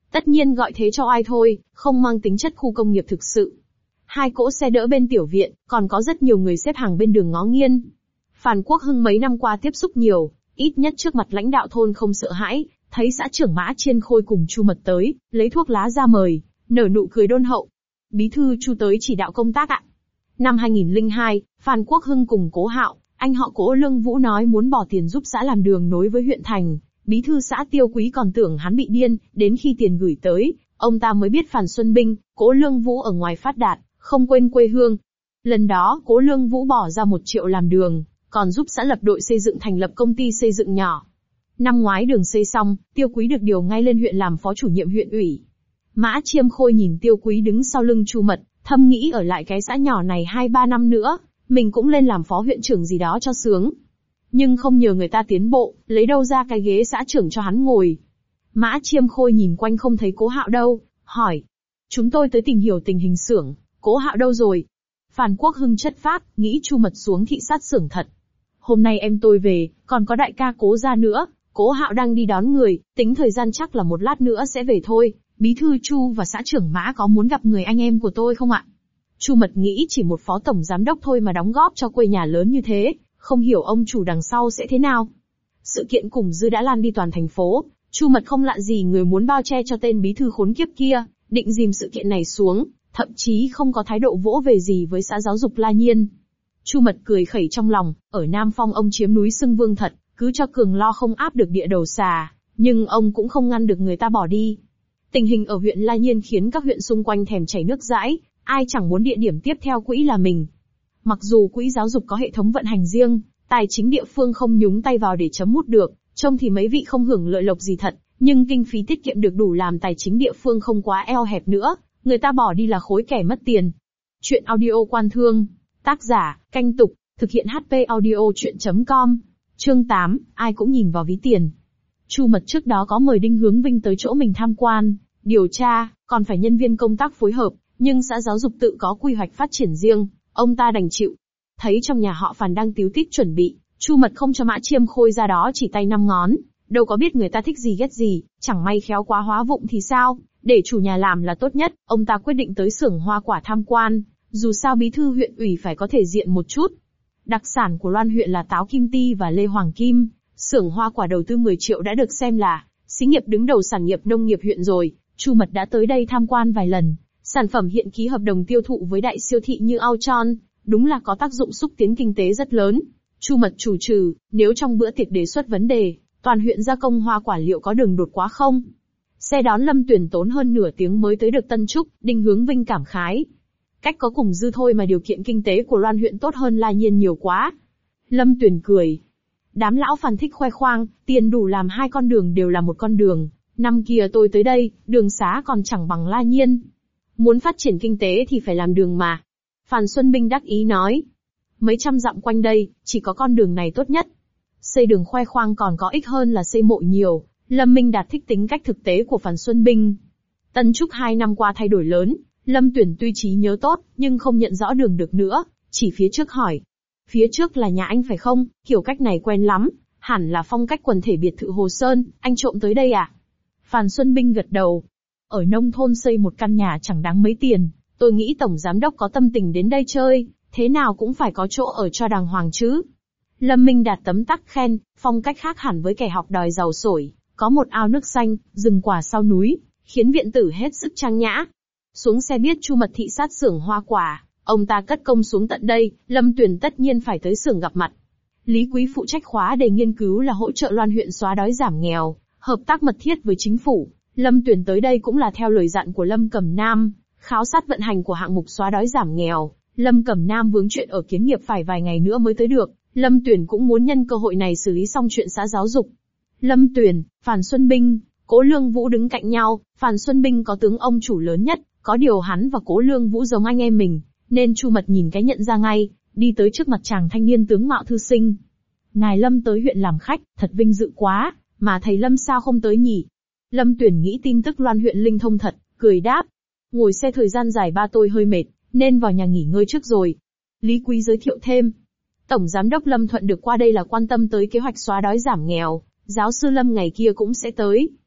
Tất nhiên gọi thế cho ai thôi, không mang tính chất khu công nghiệp thực sự. Hai cỗ xe đỡ bên tiểu viện, còn có rất nhiều người xếp hàng bên đường ngó nghiên. Phan Quốc Hưng mấy năm qua tiếp xúc nhiều, ít nhất trước mặt lãnh đạo thôn không sợ hãi, thấy xã trưởng Mã Chiên Khôi cùng Chu Mật tới, lấy thuốc lá ra mời, nở nụ cười đôn hậu. Bí thư Chu tới chỉ đạo công tác ạ. Năm hai nghìn lẻ hai, Phan Quốc Hưng cùng Cố Hạo, anh họ Cố Lương Vũ nói muốn bỏ tiền giúp xã làm đường nối với huyện thành. Bí thư xã Tiêu Quý còn tưởng hắn bị điên, đến khi tiền gửi tới, ông ta mới biết Phan Xuân Binh, Cố Lương Vũ ở ngoài phát đạt, không quên quê hương. Lần đó, Cố Lương Vũ bỏ ra một triệu làm đường, còn giúp xã lập đội xây dựng thành lập công ty xây dựng nhỏ. Năm ngoái đường xây xong, Tiêu Quý được điều ngay lên huyện làm phó chủ nhiệm huyện ủy. Mã Chiêm Khôi nhìn Tiêu Quý đứng sau lưng Chu Mật, thầm nghĩ ở lại cái xã nhỏ này hai ba năm nữa, mình cũng lên làm phó huyện trưởng gì đó cho sướng. Nhưng không nhờ người ta tiến bộ, lấy đâu ra cái ghế xã trưởng cho hắn ngồi. Mã Chiêm Khôi nhìn quanh không thấy Cố Hạo đâu, hỏi. Chúng tôi tới tìm hiểu tình hình xưởng, Cố Hạo đâu rồi? Phan Quốc Hưng chất phác, nghĩ Chu Mật xuống thị sát xưởng thật. Hôm nay em tôi về, còn có đại ca Cố ra nữa, Cố Hạo đang đi đón người, tính thời gian chắc là một lát nữa sẽ về thôi. Bí thư Chu và xã trưởng Mã có muốn gặp người anh em của tôi không ạ? Chu Mật nghĩ chỉ một phó tổng giám đốc thôi mà đóng góp cho quê nhà lớn như thế, không hiểu ông chủ đằng sau sẽ thế nào. Sự kiện cùng dư đã lan đi toàn thành phố, Chu Mật không lạ gì người muốn bao che cho tên bí thư khốn kiếp kia, định dìm sự kiện này xuống, thậm chí không có thái độ vỗ về gì với xã giáo dục La Nhiên. Chu Mật cười khẩy trong lòng, ở Nam Phong ông chiếm núi xưng vương thật, cứ cho cường lo không áp được địa đầu xà, nhưng ông cũng không ngăn được người ta bỏ đi. Tình hình ở huyện La Nhiên khiến các huyện xung quanh thèm chảy nước dãi, ai chẳng muốn địa điểm tiếp theo quỹ là mình. Mặc dù quỹ giáo dục có hệ thống vận hành riêng, tài chính địa phương không nhúng tay vào để chấm mút được, trông thì mấy vị không hưởng lợi lộc gì thật, nhưng kinh phí tiết kiệm được đủ làm tài chính địa phương không quá eo hẹp nữa, người ta bỏ đi là khối kẻ mất tiền. Chuyện audio quan thương, tác giả, Canh Tục, thực hiện hát pê audio chuyện chấm com, chương tám, ai cũng nhìn vào ví tiền. Chu Mật trước đó có mời Đinh Hướng Vinh tới chỗ mình tham quan, điều tra, còn phải nhân viên công tác phối hợp, nhưng xã giáo dục tự có quy hoạch phát triển riêng, ông ta đành chịu. Thấy trong nhà họ Phan đang tíu tít chuẩn bị, Chu Mật không cho Mã Chiêm Khôi ra đó chỉ tay năm ngón, đâu có biết người ta thích gì ghét gì, chẳng may khéo quá hóa vụng thì sao, để chủ nhà làm là tốt nhất, ông ta quyết định tới xưởng hoa quả tham quan, dù sao bí thư huyện ủy phải có thể diện một chút. Đặc sản của Loan huyện là táo kim ti và lê hoàng kim, xưởng hoa quả đầu tư mười triệu đã được xem là xí nghiệp đứng đầu sản nghiệp nông nghiệp huyện rồi. Chu Mật đã tới đây tham quan vài lần, sản phẩm hiện ký hợp đồng tiêu thụ với đại siêu thị như Auchan, đúng là có tác dụng xúc tiến kinh tế rất lớn. Chu Mật chủ trừ, nếu trong bữa tiệc đề xuất vấn đề, toàn huyện gia công hoa quả liệu có đường đột quá không? Xe đón Lâm Tuyển tốn hơn nửa tiếng mới tới được Tân Trúc, Đinh Hướng Vinh cảm khái. Cách có cùng dư thôi mà điều kiện kinh tế của Loan huyện tốt hơn La Nhiên nhiều quá. Lâm Tuyển cười. Đám lão Phan thích khoe khoang, tiền đủ làm hai con đường đều là một con đường. Năm kia tôi tới đây, đường xá còn chẳng bằng La Nhiên. Muốn phát triển kinh tế thì phải làm đường mà. Phan Xuân Binh đắc ý nói. Mấy trăm dặm quanh đây, chỉ có con đường này tốt nhất. Xây đường khoe khoang còn có ích hơn là xây mộ nhiều. Lâm Minh Đạt thích tính cách thực tế của Phan Xuân Binh. Tân Trúc hai năm qua thay đổi lớn, Lâm Tuyển tuy trí nhớ tốt, nhưng không nhận rõ đường được nữa, chỉ phía trước hỏi. Phía trước là nhà anh phải không, kiểu cách này quen lắm, hẳn là phong cách quần thể biệt thự Hồ Sơn, anh trộm tới đây à? Phan Xuân Binh gật đầu. Ở nông thôn xây một căn nhà chẳng đáng mấy tiền, tôi nghĩ tổng giám đốc có tâm tình đến đây chơi, thế nào cũng phải có chỗ ở cho đàng hoàng chứ. Lâm Minh Đạt tấm tắc khen, phong cách khác hẳn với kẻ học đòi giàu sổi, có một ao nước xanh, rừng quả sau núi, khiến viện tử hết sức trang nhã. Xuống xe biết Chu Mật thị sát xưởng hoa quả, ông ta cất công xuống tận đây, Lâm Tuyển tất nhiên phải tới xưởng gặp mặt. Lý Quý phụ trách khóa để nghiên cứu là hỗ trợ Loan huyện xóa đói giảm nghèo, hợp tác mật thiết với chính phủ. Lâm Tuyển tới đây cũng là theo lời dặn của Lâm Cẩm Nam, khảo sát vận hành của hạng mục xóa đói giảm nghèo. Lâm Cẩm Nam vướng chuyện ở kiến nghiệp phải vài ngày nữa mới tới được, Lâm Tuyển cũng muốn nhân cơ hội này xử lý xong chuyện xã giáo dục. Lâm Tuyển, Phan Xuân Binh, Cố Lương Vũ đứng cạnh nhau, Phan Xuân Binh có tướng ông chủ lớn nhất, có điều hắn và Cố Lương Vũ giống anh em mình, nên Chu Mật nhìn cái nhận ra ngay, đi tới trước mặt chàng thanh niên tướng mạo thư sinh. Ngài Lâm tới huyện làm khách, thật vinh dự quá, mà thầy Lâm sao không tới nhỉ? Lâm Tuyển nghĩ tin tức Loan huyện linh thông thật, cười đáp. Ngồi xe thời gian dài ba tôi hơi mệt, nên vào nhà nghỉ ngơi trước rồi. Lý Quý giới thiệu thêm. Tổng Giám đốc Lâm Thuận được qua đây là quan tâm tới kế hoạch xóa đói giảm nghèo, giáo sư Lâm ngày kia cũng sẽ tới.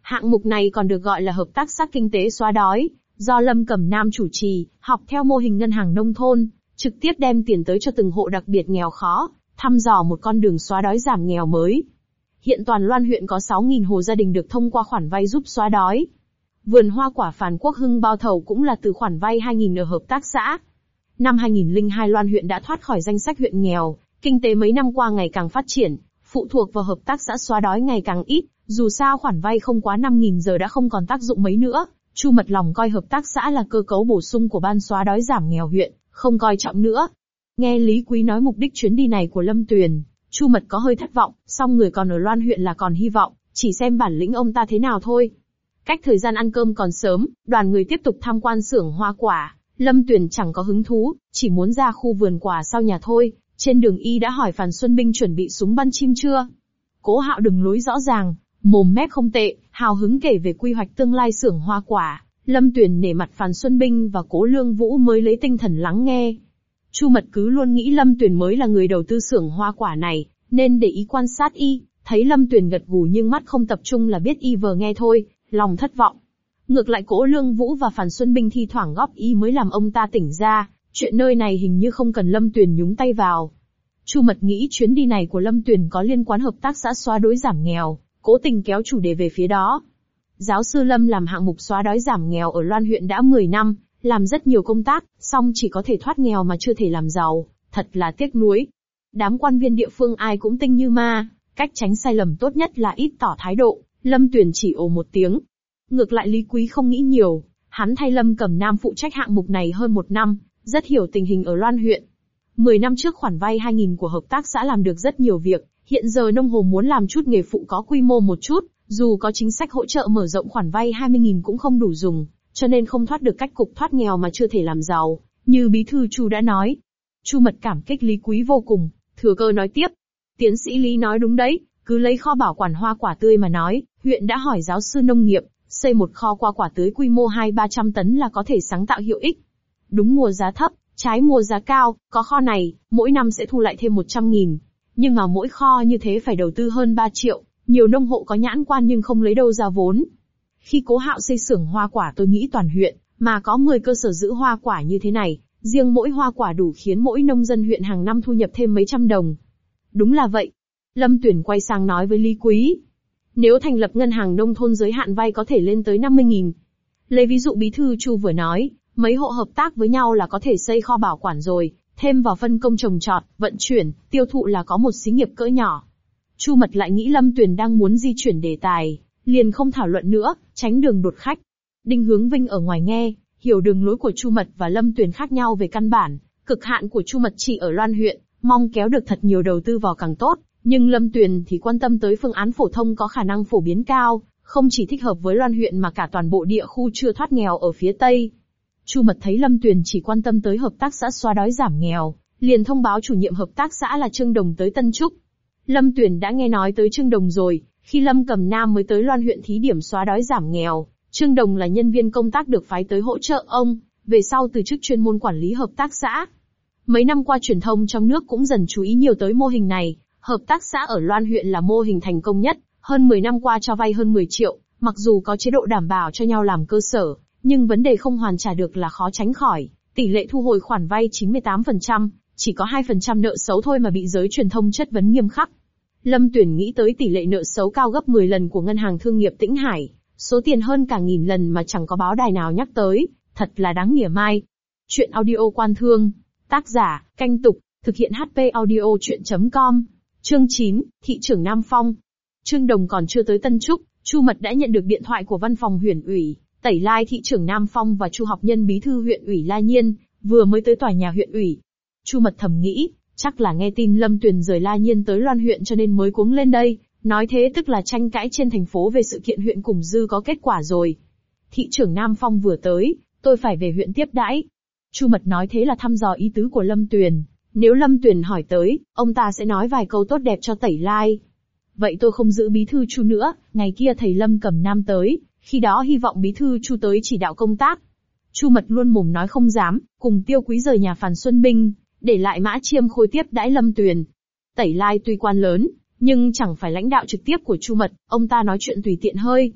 Hạng mục này còn được gọi là hợp tác xã kinh tế xóa đói, do Lâm Cẩm Nam chủ trì, học theo mô hình ngân hàng nông thôn, trực tiếp đem tiền tới cho từng hộ đặc biệt nghèo khó, thăm dò một con đường xóa đói giảm nghèo mới. Hiện toàn Loan huyện có sáu nghìn hộ gia đình được thông qua khoản vay giúp xóa đói. Vườn hoa quả Phàn Quốc Hưng bao thầu cũng là từ khoản vay hai nghìn ở hợp tác xã. Năm hai nghìn lẻ hai Loan huyện đã thoát khỏi danh sách huyện nghèo, kinh tế mấy năm qua ngày càng phát triển, phụ thuộc vào hợp tác xã xóa đói ngày càng ít, dù sao khoản vay không quá năm nghìn giờ đã không còn tác dụng mấy nữa. Chu Mật Lòng coi hợp tác xã là cơ cấu bổ sung của ban xóa đói giảm nghèo huyện, không coi trọng nữa. Nghe Lý Quý nói mục đích chuyến đi này của Lâm Tuyền, Chu Mật có hơi thất vọng, song người còn ở Loan huyện là còn hy vọng, chỉ xem bản lĩnh ông ta thế nào thôi. Cách thời gian ăn cơm còn sớm, đoàn người tiếp tục tham quan xưởng hoa quả. Lâm Tuyền chẳng có hứng thú, chỉ muốn ra khu vườn quả sau nhà thôi. Trên đường y đã hỏi Phàn Xuân Binh chuẩn bị súng bắn chim chưa. Cố Hạo đường lối rõ ràng, mồm mép không tệ, hào hứng kể về quy hoạch tương lai xưởng hoa quả. Lâm Tuyền nể mặt Phàn Xuân Binh và Cố Lương Vũ mới lấy tinh thần lắng nghe. Chu Mật cứ luôn nghĩ Lâm Tuyền mới là người đầu tư xưởng hoa quả này, nên để ý quan sát y, thấy Lâm Tuyền gật gù nhưng mắt không tập trung là biết y vờ nghe thôi, lòng thất vọng. Ngược lại Cố Lương Vũ và Phàn Xuân Binh thi thoảng góp ý mới làm ông ta tỉnh ra, chuyện nơi này hình như không cần Lâm Tuyền nhúng tay vào. Chu Mật nghĩ chuyến đi này của Lâm Tuyền có liên quan hợp tác xã xóa đói giảm nghèo, cố tình kéo chủ đề về phía đó. Giáo sư Lâm làm hạng mục xóa đói giảm nghèo ở Loan huyện đã mười năm, làm rất nhiều công tác, song chỉ có thể thoát nghèo mà chưa thể làm giàu, thật là tiếc nuối. Đám quan viên địa phương ai cũng tinh như ma, cách tránh sai lầm tốt nhất là ít tỏ thái độ. Lâm Tuyền chỉ ồ một tiếng. Ngược lại Lý Quý không nghĩ nhiều, hắn thay Lâm Cẩm Nam phụ trách hạng mục này hơn một năm, rất hiểu tình hình ở Loan huyện. Mười năm trước khoản vay hai nghìn của hợp tác xã làm được rất nhiều việc, hiện giờ nông hồ muốn làm chút nghề phụ có quy mô một chút, dù có chính sách hỗ trợ mở rộng khoản vay hai mươi nghìn cũng không đủ dùng, cho nên không thoát được cách cục thoát nghèo mà chưa thể làm giàu, như bí thư Chu đã nói. Chu Mật cảm kích Lý Quý vô cùng, thừa cơ nói tiếp. Tiến sĩ Lý nói đúng đấy, cứ lấy kho bảo quản hoa quả tươi mà nói, huyện đã hỏi giáo sư nông nghiệp, xây một kho qua quả tưới quy mô hai ba trăm tấn là có thể sáng tạo hiệu ích. Đúng mùa giá thấp, trái mùa giá cao, có kho này, mỗi năm sẽ thu lại thêm một trăm nghìn. Nhưng mà mỗi kho như thế phải đầu tư hơn ba triệu, nhiều nông hộ có nhãn quan nhưng không lấy đâu ra vốn. Khi Cố Hạo xây xưởng hoa quả tôi nghĩ toàn huyện, mà có mười cơ sở giữ hoa quả như thế này, riêng mỗi hoa quả đủ khiến mỗi nông dân huyện hàng năm thu nhập thêm mấy trăm đồng. Đúng là vậy. Lâm Tuyền quay sang nói với Lý Quý. Nếu thành lập ngân hàng nông thôn giới hạn vay có thể lên tới năm mươi nghìn. Lấy ví dụ bí thư Chu vừa nói, mấy hộ hợp tác với nhau là có thể xây kho bảo quản rồi, thêm vào phân công trồng trọt, vận chuyển, tiêu thụ là có một xí nghiệp cỡ nhỏ. Chu Mật lại nghĩ Lâm Tuyền đang muốn di chuyển đề tài, liền không thảo luận nữa, tránh đường đột khách. Đinh Hướng Vinh ở ngoài nghe, hiểu đường lối của Chu Mật và Lâm Tuyền khác nhau về căn bản, cực hạn của Chu Mật chỉ ở Loan huyện, mong kéo được thật nhiều đầu tư vào càng tốt, nhưng Lâm Tuyền thì quan tâm tới phương án phổ thông có khả năng phổ biến cao, không chỉ thích hợp với Loan huyện mà cả toàn bộ địa khu chưa thoát nghèo ở phía Tây. Chu Mật thấy Lâm Tuyền chỉ quan tâm tới hợp tác xã xóa đói giảm nghèo, liền thông báo chủ nhiệm hợp tác xã là Trương Đồng tới Tân Trúc. Lâm Tuyền đã nghe nói tới Trương Đồng rồi, khi Lâm Cẩm Nam mới tới Loan huyện thí điểm xóa đói giảm nghèo, Trương Đồng là nhân viên công tác được phái tới hỗ trợ ông, về sau từ chức chuyên môn quản lý hợp tác xã. Mấy năm qua truyền thông trong nước cũng dần chú ý nhiều tới mô hình này, hợp tác xã ở Loan huyện là mô hình thành công nhất, hơn mười năm qua cho vay hơn mười triệu, mặc dù có chế độ đảm bảo cho nhau làm cơ sở, nhưng vấn đề không hoàn trả được là khó tránh khỏi, tỷ lệ thu hồi khoản vay chín mươi tám phần trăm, chỉ có hai phần trăm nợ xấu thôi mà bị giới truyền thông chất vấn nghiêm khắc. Lâm Tuyền nghĩ tới tỷ lệ nợ xấu cao gấp mười lần của Ngân hàng Thương nghiệp Tĩnh Hải, số tiền hơn cả nghìn lần mà chẳng có báo đài nào nhắc tới, thật là đáng mỉa mai. Chuyện audio Quan Thương, tác giả, Canh Tục, thực hiện hát pê audio chuyện chấm com. Chương chín, thị trưởng Nam Phong. Trương Đồng còn chưa tới Tân Trúc, Chu Mật đã nhận được điện thoại của văn phòng huyện ủy, Tẩy Lai thị trưởng Nam Phong và Chu Học Nhân bí thư huyện ủy La Nhiên, vừa mới tới tòa nhà huyện ủy. Chu Mật thầm nghĩ, chắc là nghe tin Lâm Tuyền rời La Nhiên tới Loan huyện cho nên mới cuống lên đây, nói thế tức là tranh cãi trên thành phố về sự kiện huyện Củng Dư có kết quả rồi. Thị trưởng Nam Phong vừa tới, tôi phải về huyện tiếp đãi. Chu Mật nói thế là thăm dò ý tứ của Lâm Tuyền, nếu Lâm Tuyền hỏi tới, ông ta sẽ nói vài câu tốt đẹp cho Tẩy Lai. Vậy tôi không giữ bí thư Chu nữa, ngày kia thầy Lâm Cẩm Nam tới, khi đó hy vọng bí thư Chu tới chỉ đạo công tác. Chu Mật luôn mồm nói không dám, cùng Tiêu Quý rời nhà Phàn Xuân Binh, để lại Mã Chiêm Khôi tiếp đãi Lâm Tuyền. Tẩy Lai tuy quan lớn, nhưng chẳng phải lãnh đạo trực tiếp của Chu Mật, ông ta nói chuyện tùy tiện hơi.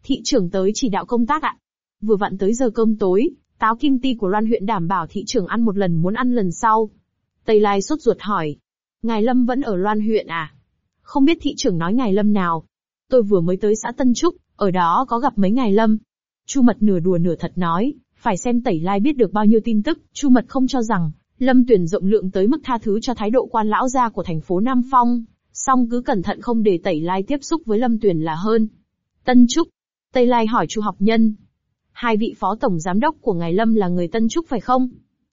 Thị trưởng tới chỉ đạo công tác ạ. Vừa vặn tới giờ cơm tối, táo kim ti của Loan huyện đảm bảo thị trưởng ăn một lần muốn ăn lần sau. Tây Lai sốt ruột hỏi. Ngài Lâm vẫn ở Loan huyện à? Không biết thị trưởng nói ngài Lâm nào. Tôi vừa mới tới xã Tân Trúc, ở đó có gặp mấy ngài Lâm. Chu Mật nửa đùa nửa thật nói, phải xem Tẩy Lai biết được bao nhiêu tin tức. Chu Mật không cho rằng Lâm Tuyền rộng lượng tới mức tha thứ cho thái độ quan lão gia của thành phố Nam Phong, song cứ cẩn thận không để Tẩy Lai tiếp xúc với Lâm Tuyền là hơn. Tân Trúc. Tây Lai hỏi Chu Học Nhân. Hai vị phó tổng giám đốc của ngài Lâm là người Tân Trúc phải không?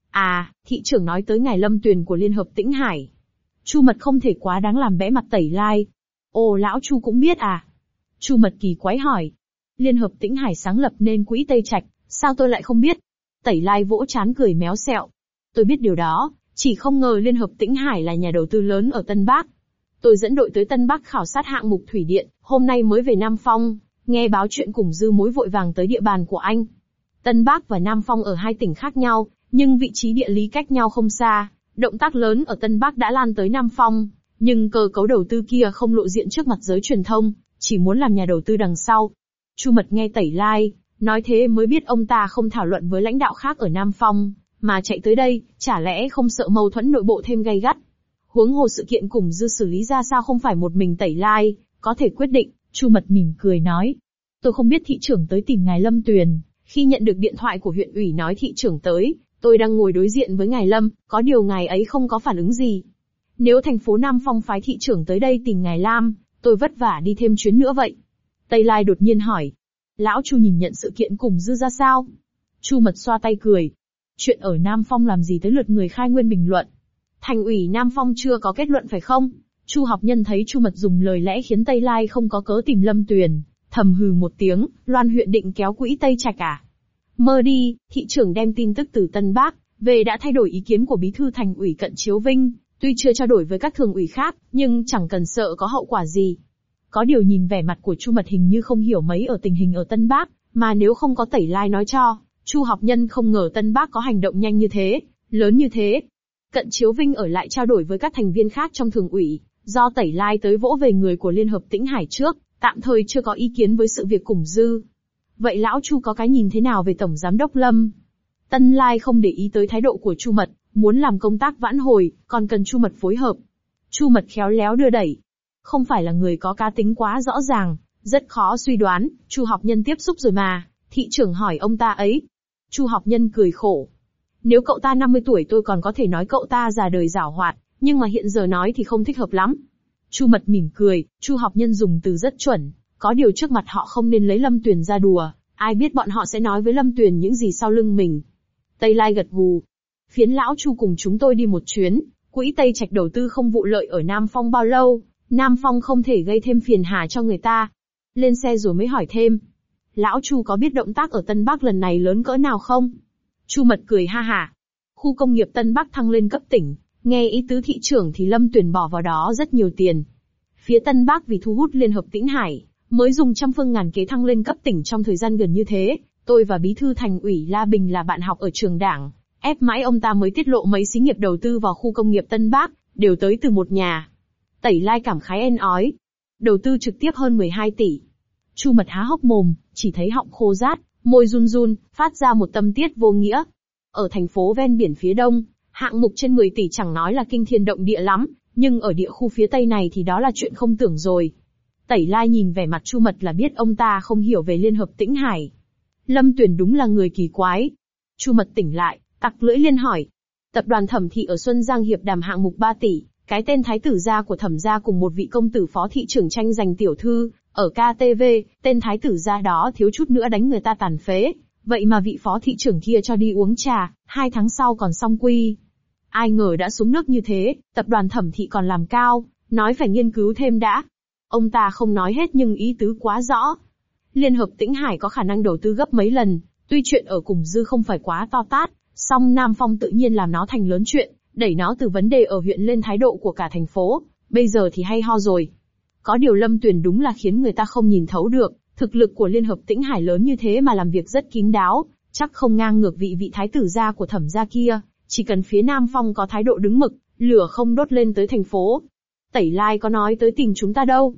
À, thị trưởng nói tới ngài Lâm Tuyền của Liên hợp Tĩnh Hải. Chu Mật không thể quá đáng làm bẽ mặt Tẩy Lai. Ồ, lão Chu cũng biết à? Chu Mật kỳ quái hỏi. Liên hợp Tĩnh Hải sáng lập nên quỹ Tây Trạch, sao tôi lại không biết? Tẩy Lai vỗ trán cười méo xẹo. Tôi biết điều đó, chỉ không ngờ Liên hợp Tĩnh Hải là nhà đầu tư lớn ở Tân Bắc. Tôi dẫn đội tới Tân Bắc khảo sát hạng mục thủy điện, hôm nay mới về Nam Phong, nghe báo chuyện cùng dư mối vội vàng tới địa bàn của anh. Tân Bắc và Nam Phong ở hai tỉnh khác nhau, nhưng vị trí địa lý cách nhau không xa, động tác lớn ở Tân Bắc đã lan tới Nam Phong, nhưng cơ cấu đầu tư kia không lộ diện trước mặt giới truyền thông, chỉ muốn làm nhà đầu tư đằng sau. Chu Mật nghe Tẩy Lai nói thế mới biết ông ta không thảo luận với lãnh đạo khác ở Nam Phong, mà chạy tới đây, chả lẽ không sợ mâu thuẫn nội bộ thêm gay gắt. Huống hồ sự kiện cùng dư xử lý ra sao không phải một mình Tẩy Lai có thể quyết định. Chu Mật mỉm cười nói. Tôi không biết thị trưởng tới tìm ngài Lâm Tuyền, khi nhận được điện thoại của huyện ủy nói thị trưởng tới, tôi đang ngồi đối diện với ngài Lâm, có điều ngài ấy không có phản ứng gì. Nếu thành phố Nam Phong phái thị trưởng tới đây tìm ngài Lam, tôi vất vả đi thêm chuyến nữa vậy. Tây Lai đột nhiên hỏi. Lão Chu nhìn nhận sự kiện cùng dư ra sao? Chu Mật xoa tay cười. Chuyện ở Nam Phong làm gì tới lượt người khai nguyên bình luận. Thành ủy Nam Phong chưa có kết luận phải không? Chu Học Nhân thấy Chu Mật dùng lời lẽ khiến Tây Lai không có cớ tìm Lâm Tuyền, thầm hừ một tiếng, Loan huyện định kéo quỹ Tây Trạch à? Mơ đi, thị trưởng đem tin tức từ Tân Bắc về đã thay đổi ý kiến của bí thư thành ủy Cận Chiếu Vinh, tuy chưa trao đổi với các thường ủy khác, nhưng chẳng cần sợ có hậu quả gì. Có điều nhìn vẻ mặt của Chu Mật hình như không hiểu mấy ở tình hình ở Tân Bắc, mà nếu không có Tẩy Lai nói cho, Chu Học Nhân không ngờ Tân Bắc có hành động nhanh như thế, lớn như thế. Cận Chiếu Vinh ở lại trao đổi với các thành viên khác trong thường ủy, do Tẩy Lai tới vỗ về người của Liên hợp Tĩnh Hải trước, tạm thời chưa có ý kiến với sự việc cùng dư. Vậy lão Chu có cái nhìn thế nào về Tổng Giám đốc Lâm? Tân Lai không để ý tới thái độ của Chu Mật, muốn làm công tác vãn hồi, còn cần Chu Mật phối hợp. Chu Mật khéo léo đưa đẩy. Không phải là người có cá tính quá rõ ràng, rất khó suy đoán, Chu Học Nhân tiếp xúc rồi mà, thị trưởng hỏi ông ta ấy. Chu Học Nhân cười khổ. Nếu cậu ta năm mươi tuổi tôi còn có thể nói cậu ta già đời giảo hoạt, nhưng mà hiện giờ nói thì không thích hợp lắm. Chu Mật mỉm cười, Chu Học Nhân dùng từ rất chuẩn, có điều trước mặt họ không nên lấy Lâm Tuyền ra đùa, ai biết bọn họ sẽ nói với Lâm Tuyền những gì sau lưng mình. Tây Lai gật gù. Phiến lão Chu cùng chúng tôi đi một chuyến, quỹ Tây Trạch đầu tư không vụ lợi ở Nam Phong bao lâu, Nam Phong không thể gây thêm phiền hà cho người ta. Lên xe rồi mới hỏi thêm. Lão Chu có biết động tác ở Tân Bắc lần này lớn cỡ nào không? Chu Mật cười ha hả. Khu công nghiệp Tân Bắc thăng lên cấp tỉnh, nghe ý tứ thị trưởng thì Lâm Tuyền bỏ vào đó rất nhiều tiền. Phía Tân Bắc vì thu hút Liên hợp Tĩnh Hải, mới dùng trăm phương ngàn kế thăng lên cấp tỉnh trong thời gian gần như thế. Tôi và bí thư thành ủy La Bình là bạn học ở trường đảng, ép mãi ông ta mới tiết lộ mấy xí nghiệp đầu tư vào khu công nghiệp Tân Bắc, đều tới từ một nhà. Tẩy Lai cảm khái en ói. Đầu tư trực tiếp hơn mười hai tỷ. Chu Mật há hốc mồm, chỉ thấy họng khô rát, môi run run, phát ra một tâm tiết vô nghĩa. Ở thành phố ven biển phía đông, hạng mục trên mười tỷ chẳng nói là kinh thiên động địa lắm, nhưng ở địa khu phía tây này thì đó là chuyện không tưởng rồi. Tẩy Lai nhìn vẻ mặt Chu Mật là biết ông ta không hiểu về Liên hợp Tĩnh Hải. Lâm Tuyền đúng là người kỳ quái. Chu Mật tỉnh lại, tặc lưỡi liên hỏi. Tập đoàn Thẩm Thị ở Xuân Giang hiệp đàm hạng mục ba tỷ, cái tên thái tử gia của Thẩm gia cùng một vị công tử phó thị trưởng tranh giành tiểu thư, ở ca tê vê, tên thái tử gia đó thiếu chút nữa đánh người ta tàn phế, vậy mà vị phó thị trưởng kia cho đi uống trà, hai tháng sau còn xong quy. Ai ngờ đã xuống nước như thế, tập đoàn Thẩm Thị còn làm cao, nói phải nghiên cứu thêm đã. Ông ta không nói hết nhưng ý tứ quá rõ. Liên hợp Tĩnh Hải có khả năng đầu tư gấp mấy lần, tuy chuyện ở cùng dư không phải quá to tát, song Nam Phong tự nhiên làm nó thành lớn chuyện, đẩy nó từ vấn đề ở huyện lên thái độ của cả thành phố, bây giờ thì hay ho rồi. Có điều Lâm Tuyền đúng là khiến người ta không nhìn thấu được, thực lực của Liên hợp Tĩnh Hải lớn như thế mà làm việc rất kín đáo, chắc không ngang ngược vị vị thái tử gia của Thẩm gia kia, chỉ cần phía Nam Phong có thái độ đứng mực, lửa không đốt lên tới thành phố. Tẩy Lai có nói tới tìm chúng ta đâu.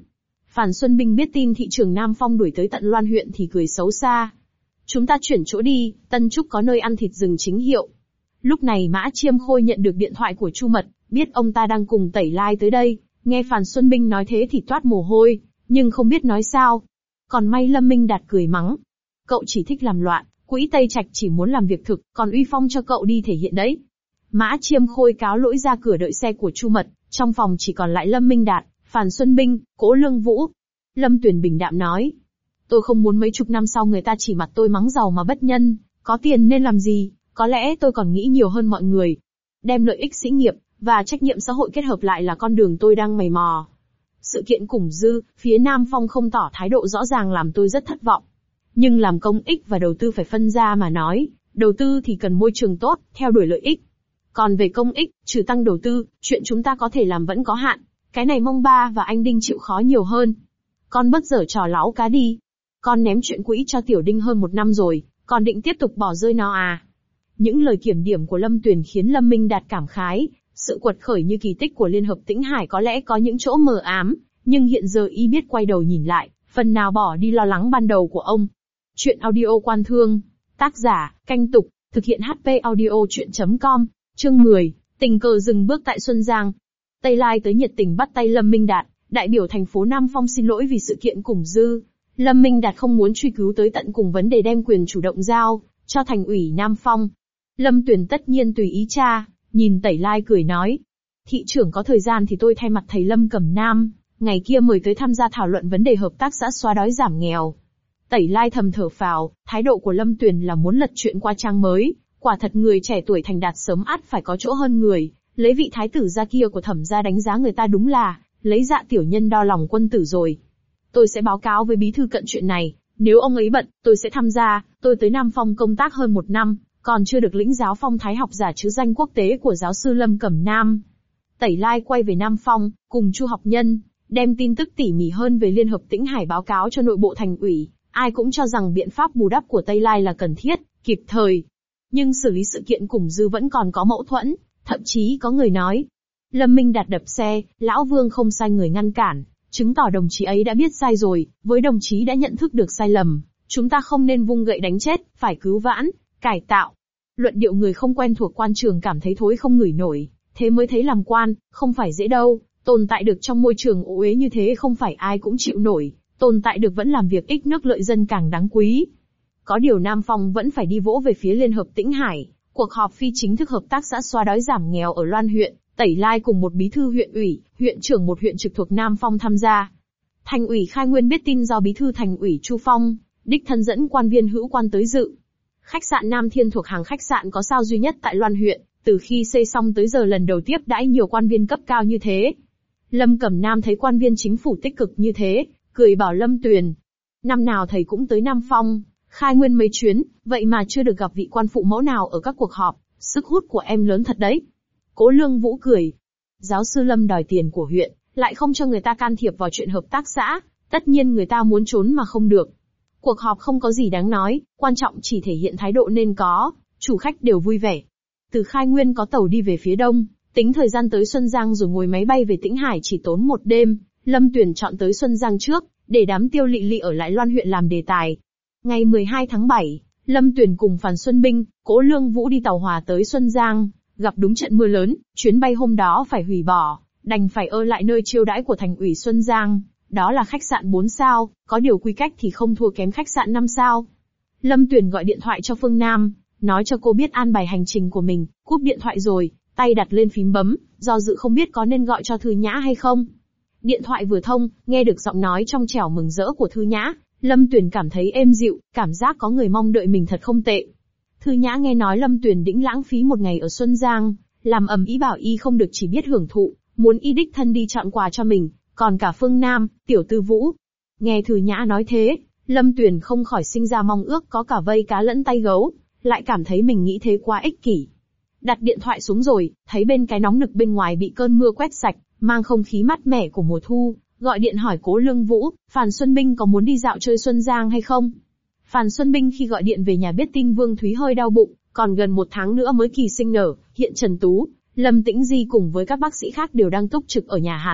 Phàn Xuân Binh biết tin thị trưởng Nam Phong đuổi tới tận Loan huyện thì cười xấu xa. Chúng ta chuyển chỗ đi, Tân Trúc có nơi ăn thịt rừng chính hiệu. Lúc này Mã Chiêm Khôi nhận được điện thoại của Chu Mật, biết ông ta đang cùng Tẩy Lai tới đây, nghe Phàn Xuân Binh nói thế thì toát mồ hôi, nhưng không biết nói sao. Còn may Lâm Minh Đạt cười mắng. Cậu chỉ thích làm loạn, Quỹ Tây Trạch chỉ muốn làm việc thực, còn uy phong cho cậu đi thể hiện đấy. Mã Chiêm Khôi cáo lỗi ra cửa đợi xe của Chu Mật, trong phòng chỉ còn lại Lâm Minh Đạt, Phàn Xuân Binh, Cố Lương Vũ. Lâm Tuyền bình đạm nói. Tôi không muốn mấy chục năm sau người ta chỉ mặt tôi mắng giàu mà bất nhân, có tiền nên làm gì, có lẽ tôi còn nghĩ nhiều hơn mọi người. Đem lợi ích sĩ nghiệp và trách nhiệm xã hội kết hợp lại là con đường tôi đang mày mò. Sự kiện Củng Dư, phía Nam Phong không tỏ thái độ rõ ràng làm tôi rất thất vọng. Nhưng làm công ích và đầu tư phải phân ra mà nói, đầu tư thì cần môi trường tốt, theo đuổi lợi ích. Còn về công ích, trừ tăng đầu tư, chuyện chúng ta có thể làm vẫn có hạn. Cái này mong ba và anh Đinh chịu khó nhiều hơn. Con bớt dở trò láo cá đi. Con ném chuyện quỹ cho Tiểu Đinh hơn một năm rồi, còn định tiếp tục bỏ rơi nó à? Những lời kiểm điểm của Lâm Tuyền khiến Lâm Minh Đạt cảm khái. Sự quật khởi như kỳ tích của Liên Hợp Tĩnh Hải có lẽ có những chỗ mờ ám, nhưng hiện giờ y biết quay đầu nhìn lại, phần nào bỏ đi lo lắng ban đầu của ông. Chuyện audio Quan Thương. Tác giả, Canh Tục, thực hiện hát pê audio chuyện chấm com. Chương mười, tình cờ dừng bước tại Xuân Giang. Tây Lai tới nhiệt tình bắt tay Lâm Minh Đạt, đại biểu thành phố Nam Phong xin lỗi vì sự kiện Củng Dư. Lâm Minh Đạt không muốn truy cứu tới tận cùng vấn đề đem quyền chủ động giao cho thành ủy Nam Phong. Lâm Tuyền tất nhiên tùy ý cha, nhìn Tẩy Lai cười nói. Thị trưởng có thời gian thì tôi thay mặt thầy Lâm Cẩm Nam, ngày kia mời tới tham gia thảo luận vấn đề hợp tác xã xóa đói giảm nghèo. Tẩy Lai thầm thở phào, thái độ của Lâm Tuyền là muốn lật chuyện qua trang mới, quả thật người trẻ tuổi thành đạt sớm ắt phải có chỗ hơn người, lấy vị thái tử gia kia của Thẩm gia đánh giá người ta đúng là, lấy dạ tiểu nhân đo lòng quân tử rồi. Tôi sẽ báo cáo với bí thư cận chuyện này, nếu ông ấy bận, tôi sẽ tham gia, tôi tới Nam Phong công tác hơn một năm, còn chưa được lĩnh giáo phong thái học giả chứ danh quốc tế của giáo sư Lâm Cẩm Nam. Tẩy Lai quay về Nam Phong, cùng Chu Học Nhân, đem tin tức tỉ mỉ hơn về Liên Hợp Tĩnh Hải báo cáo cho nội bộ thành ủy, ai cũng cho rằng biện pháp bù đắp của Tây Lai là cần thiết, kịp thời. Nhưng xử lý sự kiện Củng Dư vẫn còn có mâu thuẫn, thậm chí có người nói. Lâm Minh Đạt đập xe, Lão Vương không sai người ngăn cản, chứng tỏ đồng chí ấy đã biết sai rồi, với đồng chí đã nhận thức được sai lầm, chúng ta không nên vung gậy đánh chết, phải cứu vãn, cải tạo. Luận điệu người không quen thuộc quan trường cảm thấy thối không ngửi nổi, thế mới thấy làm quan, không phải dễ đâu, tồn tại được trong môi trường ô uế như thế không phải ai cũng chịu nổi, tồn tại được vẫn làm việc ích nước lợi dân càng đáng quý. Có điều Nam Phong vẫn phải đi vỗ về phía Liên Hợp Tĩnh Hải, cuộc họp phi chính thức hợp tác xã xóa đói giảm nghèo ở Loan huyện, Tẩy Lai cùng một bí thư huyện ủy, huyện trưởng một huyện trực thuộc Nam Phong tham gia. Thành ủy Khai Nguyên biết tin do bí thư thành ủy Chu Phong, đích thân dẫn quan viên hữu quan tới dự. Khách sạn Nam Thiên thuộc hàng khách sạn có sao duy nhất tại Loan huyện, từ khi xây xong tới giờ lần đầu tiếp đãi nhiều quan viên cấp cao như thế. Lâm Cẩm Nam thấy quan viên chính phủ tích cực như thế, cười bảo Lâm Tuyền. Năm nào thầy cũng tới Nam Phong, Khai Nguyên mấy chuyến, vậy mà chưa được gặp vị quan phụ mẫu nào ở các cuộc họp, sức hút của em lớn thật đấy. Cố Lương Vũ cười. Giáo sư Lâm đòi tiền của huyện, lại không cho người ta can thiệp vào chuyện hợp tác xã, tất nhiên người ta muốn trốn mà không được. Cuộc họp không có gì đáng nói, quan trọng chỉ thể hiện thái độ nên có, chủ khách đều vui vẻ. Từ Khai Nguyên có tàu đi về phía đông, tính thời gian tới Xuân Giang rồi ngồi máy bay về Tĩnh Hải chỉ tốn một đêm, Lâm Tuyền chọn tới Xuân Giang trước, để đám Tiêu Lị Lị ở lại Loan huyện làm đề tài. Ngày mười hai tháng bảy, Lâm Tuyền cùng Phàn Xuân Binh, Cố Lương Vũ đi tàu hỏa tới Xuân Giang, gặp đúng trận mưa lớn, chuyến bay hôm đó phải hủy bỏ, đành phải ở lại nơi chiêu đãi của thành ủy Xuân Giang, đó là khách sạn bốn sao, có điều quy cách thì không thua kém khách sạn năm sao. Lâm Tuyền gọi điện thoại cho Phương Nam, nói cho cô biết an bài hành trình của mình, cúp điện thoại rồi, tay đặt lên phím bấm, do dự không biết có nên gọi cho Thư Nhã hay không. Điện thoại vừa thông, nghe được giọng nói trong trẻo mừng rỡ của Thư Nhã, Lâm Tuyền cảm thấy êm dịu, cảm giác có người mong đợi mình thật không tệ. Thư Nhã nghe nói Lâm Tuyền đĩnh lãng phí một ngày ở Xuân Giang, làm ầm ĩ bảo y không được chỉ biết hưởng thụ, muốn y đích thân đi chọn quà cho mình, còn cả Phương Nam, Tiểu Tư Vũ. Nghe Thư Nhã nói thế, Lâm Tuyền không khỏi sinh ra mong ước có cả vây cá lẫn tay gấu, lại cảm thấy mình nghĩ thế quá ích kỷ. Đặt điện thoại xuống rồi, thấy bên cái nóng nực bên ngoài bị cơn mưa quét sạch, mang không khí mát mẻ của mùa thu, gọi điện hỏi Cố Lương Vũ, Phàn Xuân Binh có muốn đi dạo chơi Xuân Giang hay không? Phàn Xuân Binh khi gọi điện về nhà biết tin Vương Thúy hơi đau bụng, còn gần một tháng nữa mới kỳ sinh nở, hiện Trần Tú, Lâm Tĩnh Di cùng với các bác sĩ khác đều đang túc trực ở nhà hắn,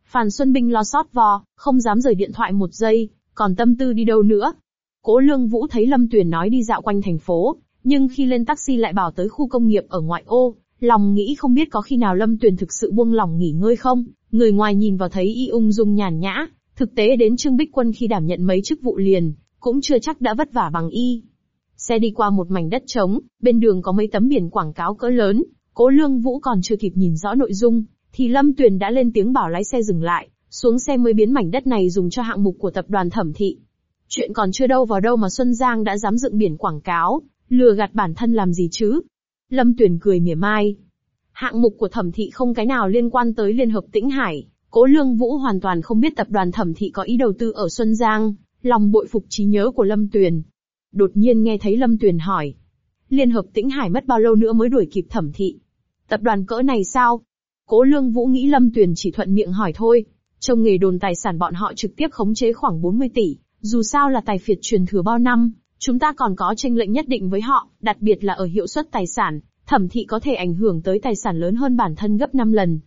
Phan Xuân Binh lo sót vò, không dám rời điện thoại một giây, còn tâm tư đi đâu nữa. Cố Lương Vũ thấy Lâm Tuyền nói đi dạo quanh thành phố, nhưng khi lên taxi lại bảo tới khu công nghiệp ở ngoại ô, lòng nghĩ không biết có khi nào Lâm Tuyền thực sự buông lòng nghỉ ngơi không. Người ngoài nhìn vào thấy y ung dung nhàn nhã, thực tế đến Trương Bích Quân khi đảm nhận mấy chức vụ liền, cũng chưa chắc đã vất vả bằng y. Xe đi qua một mảnh đất trống, bên đường có mấy tấm biển quảng cáo cỡ lớn, Cố Lương Vũ còn chưa kịp nhìn rõ nội dung, thì Lâm Tuyền đã lên tiếng bảo lái xe dừng lại, xuống xe mới biến mảnh đất này dùng cho hạng mục của tập đoàn Thẩm Thị. Chuyện còn chưa đâu vào đâu mà Xuân Giang đã dám dựng biển quảng cáo, lừa gạt bản thân làm gì chứ? Lâm Tuyền cười mỉa mai. Hạng mục của Thẩm Thị không cái nào liên quan tới Liên Hợp Tĩnh Hải, Cố Lương Vũ hoàn toàn không biết tập đoàn Thẩm Thị có ý đầu tư ở Xuân Giang, lòng bội phục trí nhớ của Lâm Tuyền. Đột nhiên nghe thấy Lâm Tuyền hỏi, Liên Hợp Tĩnh Hải mất bao lâu nữa mới đuổi kịp Thẩm Thị? Tập đoàn cỡ này sao? Cố Lương Vũ nghĩ Lâm Tuyền chỉ thuận miệng hỏi thôi. Trong nghề đồn tài sản bọn họ trực tiếp khống chế khoảng bốn mươi tỷ, dù sao là tài phiệt truyền thừa bao năm, chúng ta còn có tranh lệch nhất định với họ, đặc biệt là ở hiệu suất tài sản, Thẩm Thị có thể ảnh hưởng tới tài sản lớn hơn bản thân gấp năm lần.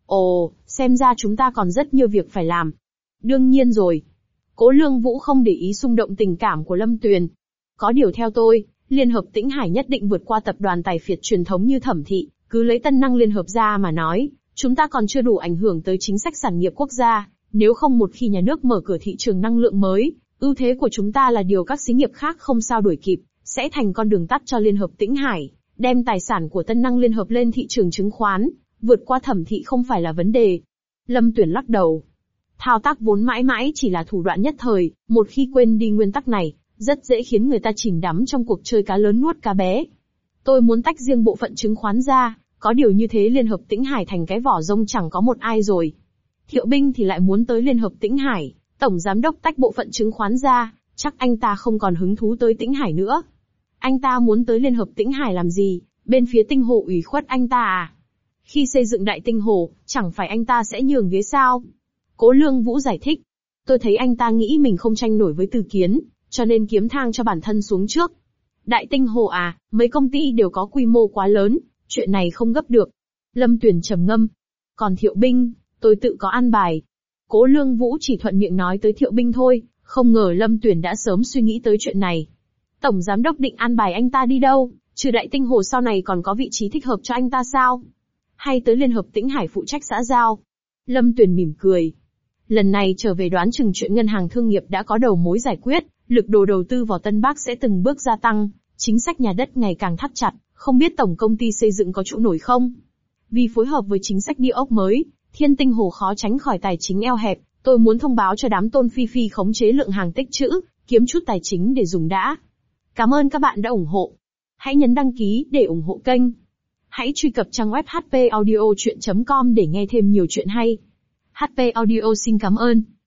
Ồ, xem ra chúng ta còn rất nhiều việc phải làm. Đương nhiên rồi. Cố Lương Vũ không để ý xung động tình cảm của Lâm Tuyền. Có điều theo tôi, Liên Hợp Tĩnh Hải nhất định vượt qua tập đoàn tài phiệt truyền thống như Thẩm Thị, cứ lấy Tân Năng Liên Hợp ra mà nói, chúng ta còn chưa đủ ảnh hưởng tới chính sách sản nghiệp quốc gia, nếu không một khi nhà nước mở cửa thị trường năng lượng mới, ưu thế của chúng ta là điều các xí nghiệp khác không sao đuổi kịp, sẽ thành con đường tắt cho Liên Hợp Tĩnh Hải, đem tài sản của Tân Năng Liên Hợp lên thị trường chứng khoán, vượt qua Thẩm Thị không phải là vấn đề. Lâm Tuyền lắc đầu. Thao tác vốn mãi mãi chỉ là thủ đoạn nhất thời, một khi quên đi nguyên tắc này, rất dễ khiến người ta chìm đắm trong cuộc chơi cá lớn nuốt cá bé. Tôi muốn tách riêng bộ phận chứng khoán ra, có điều như thế Liên Hợp Tĩnh Hải thành cái vỏ rông chẳng có một ai rồi. Thiệu Binh thì lại muốn tới Liên Hợp Tĩnh Hải, tổng giám đốc tách bộ phận chứng khoán ra, chắc anh ta không còn hứng thú tới Tĩnh Hải nữa. Anh ta muốn tới Liên Hợp Tĩnh Hải làm gì, bên phía Tinh Hồ ủy khuất anh ta à? Khi xây dựng Đại Tinh Hồ, chẳng phải anh ta sẽ nhường ghế sao? Cố Lương Vũ giải thích. Tôi thấy anh ta nghĩ mình không tranh nổi với Từ Kiến, cho nên kiếm thang cho bản thân xuống trước. Đại Tinh Hồ à, mấy công ty đều có quy mô quá lớn, chuyện này không gấp được. Lâm Tuyền trầm ngâm. Còn Thiệu Binh, tôi tự có an bài. Cố Lương Vũ chỉ thuận miệng nói tới Thiệu Binh thôi, không ngờ Lâm Tuyền đã sớm suy nghĩ tới chuyện này. Tổng giám đốc định an bài anh ta đi đâu, trừ Đại Tinh Hồ sau này còn có vị trí thích hợp cho anh ta sao? Hay tới Liên Hợp Tĩnh Hải phụ trách xã giao? Lâm Tuyền mỉm cười. Lần này trở về đoán chừng chuyện ngân hàng thương nghiệp đã có đầu mối giải quyết, lực đồ đầu tư vào Tân Bắc sẽ từng bước gia tăng, chính sách nhà đất ngày càng thắt chặt, không biết tổng công ty xây dựng có trụ nổi không? Vì phối hợp với chính sách địa ốc mới, Thiên Tinh Hồ khó tránh khỏi tài chính eo hẹp, tôi muốn thông báo cho đám Tôn Phi Phi khống chế lượng hàng tích trữ, kiếm chút tài chính để dùng đã. Cảm ơn các bạn đã ủng hộ. Hãy nhấn đăng ký để ủng hộ kênh. Hãy truy cập trang web h p audio chuyện chấm com để nghe thêm nhiều chuyện hay. hát pê Audio xin cảm ơn.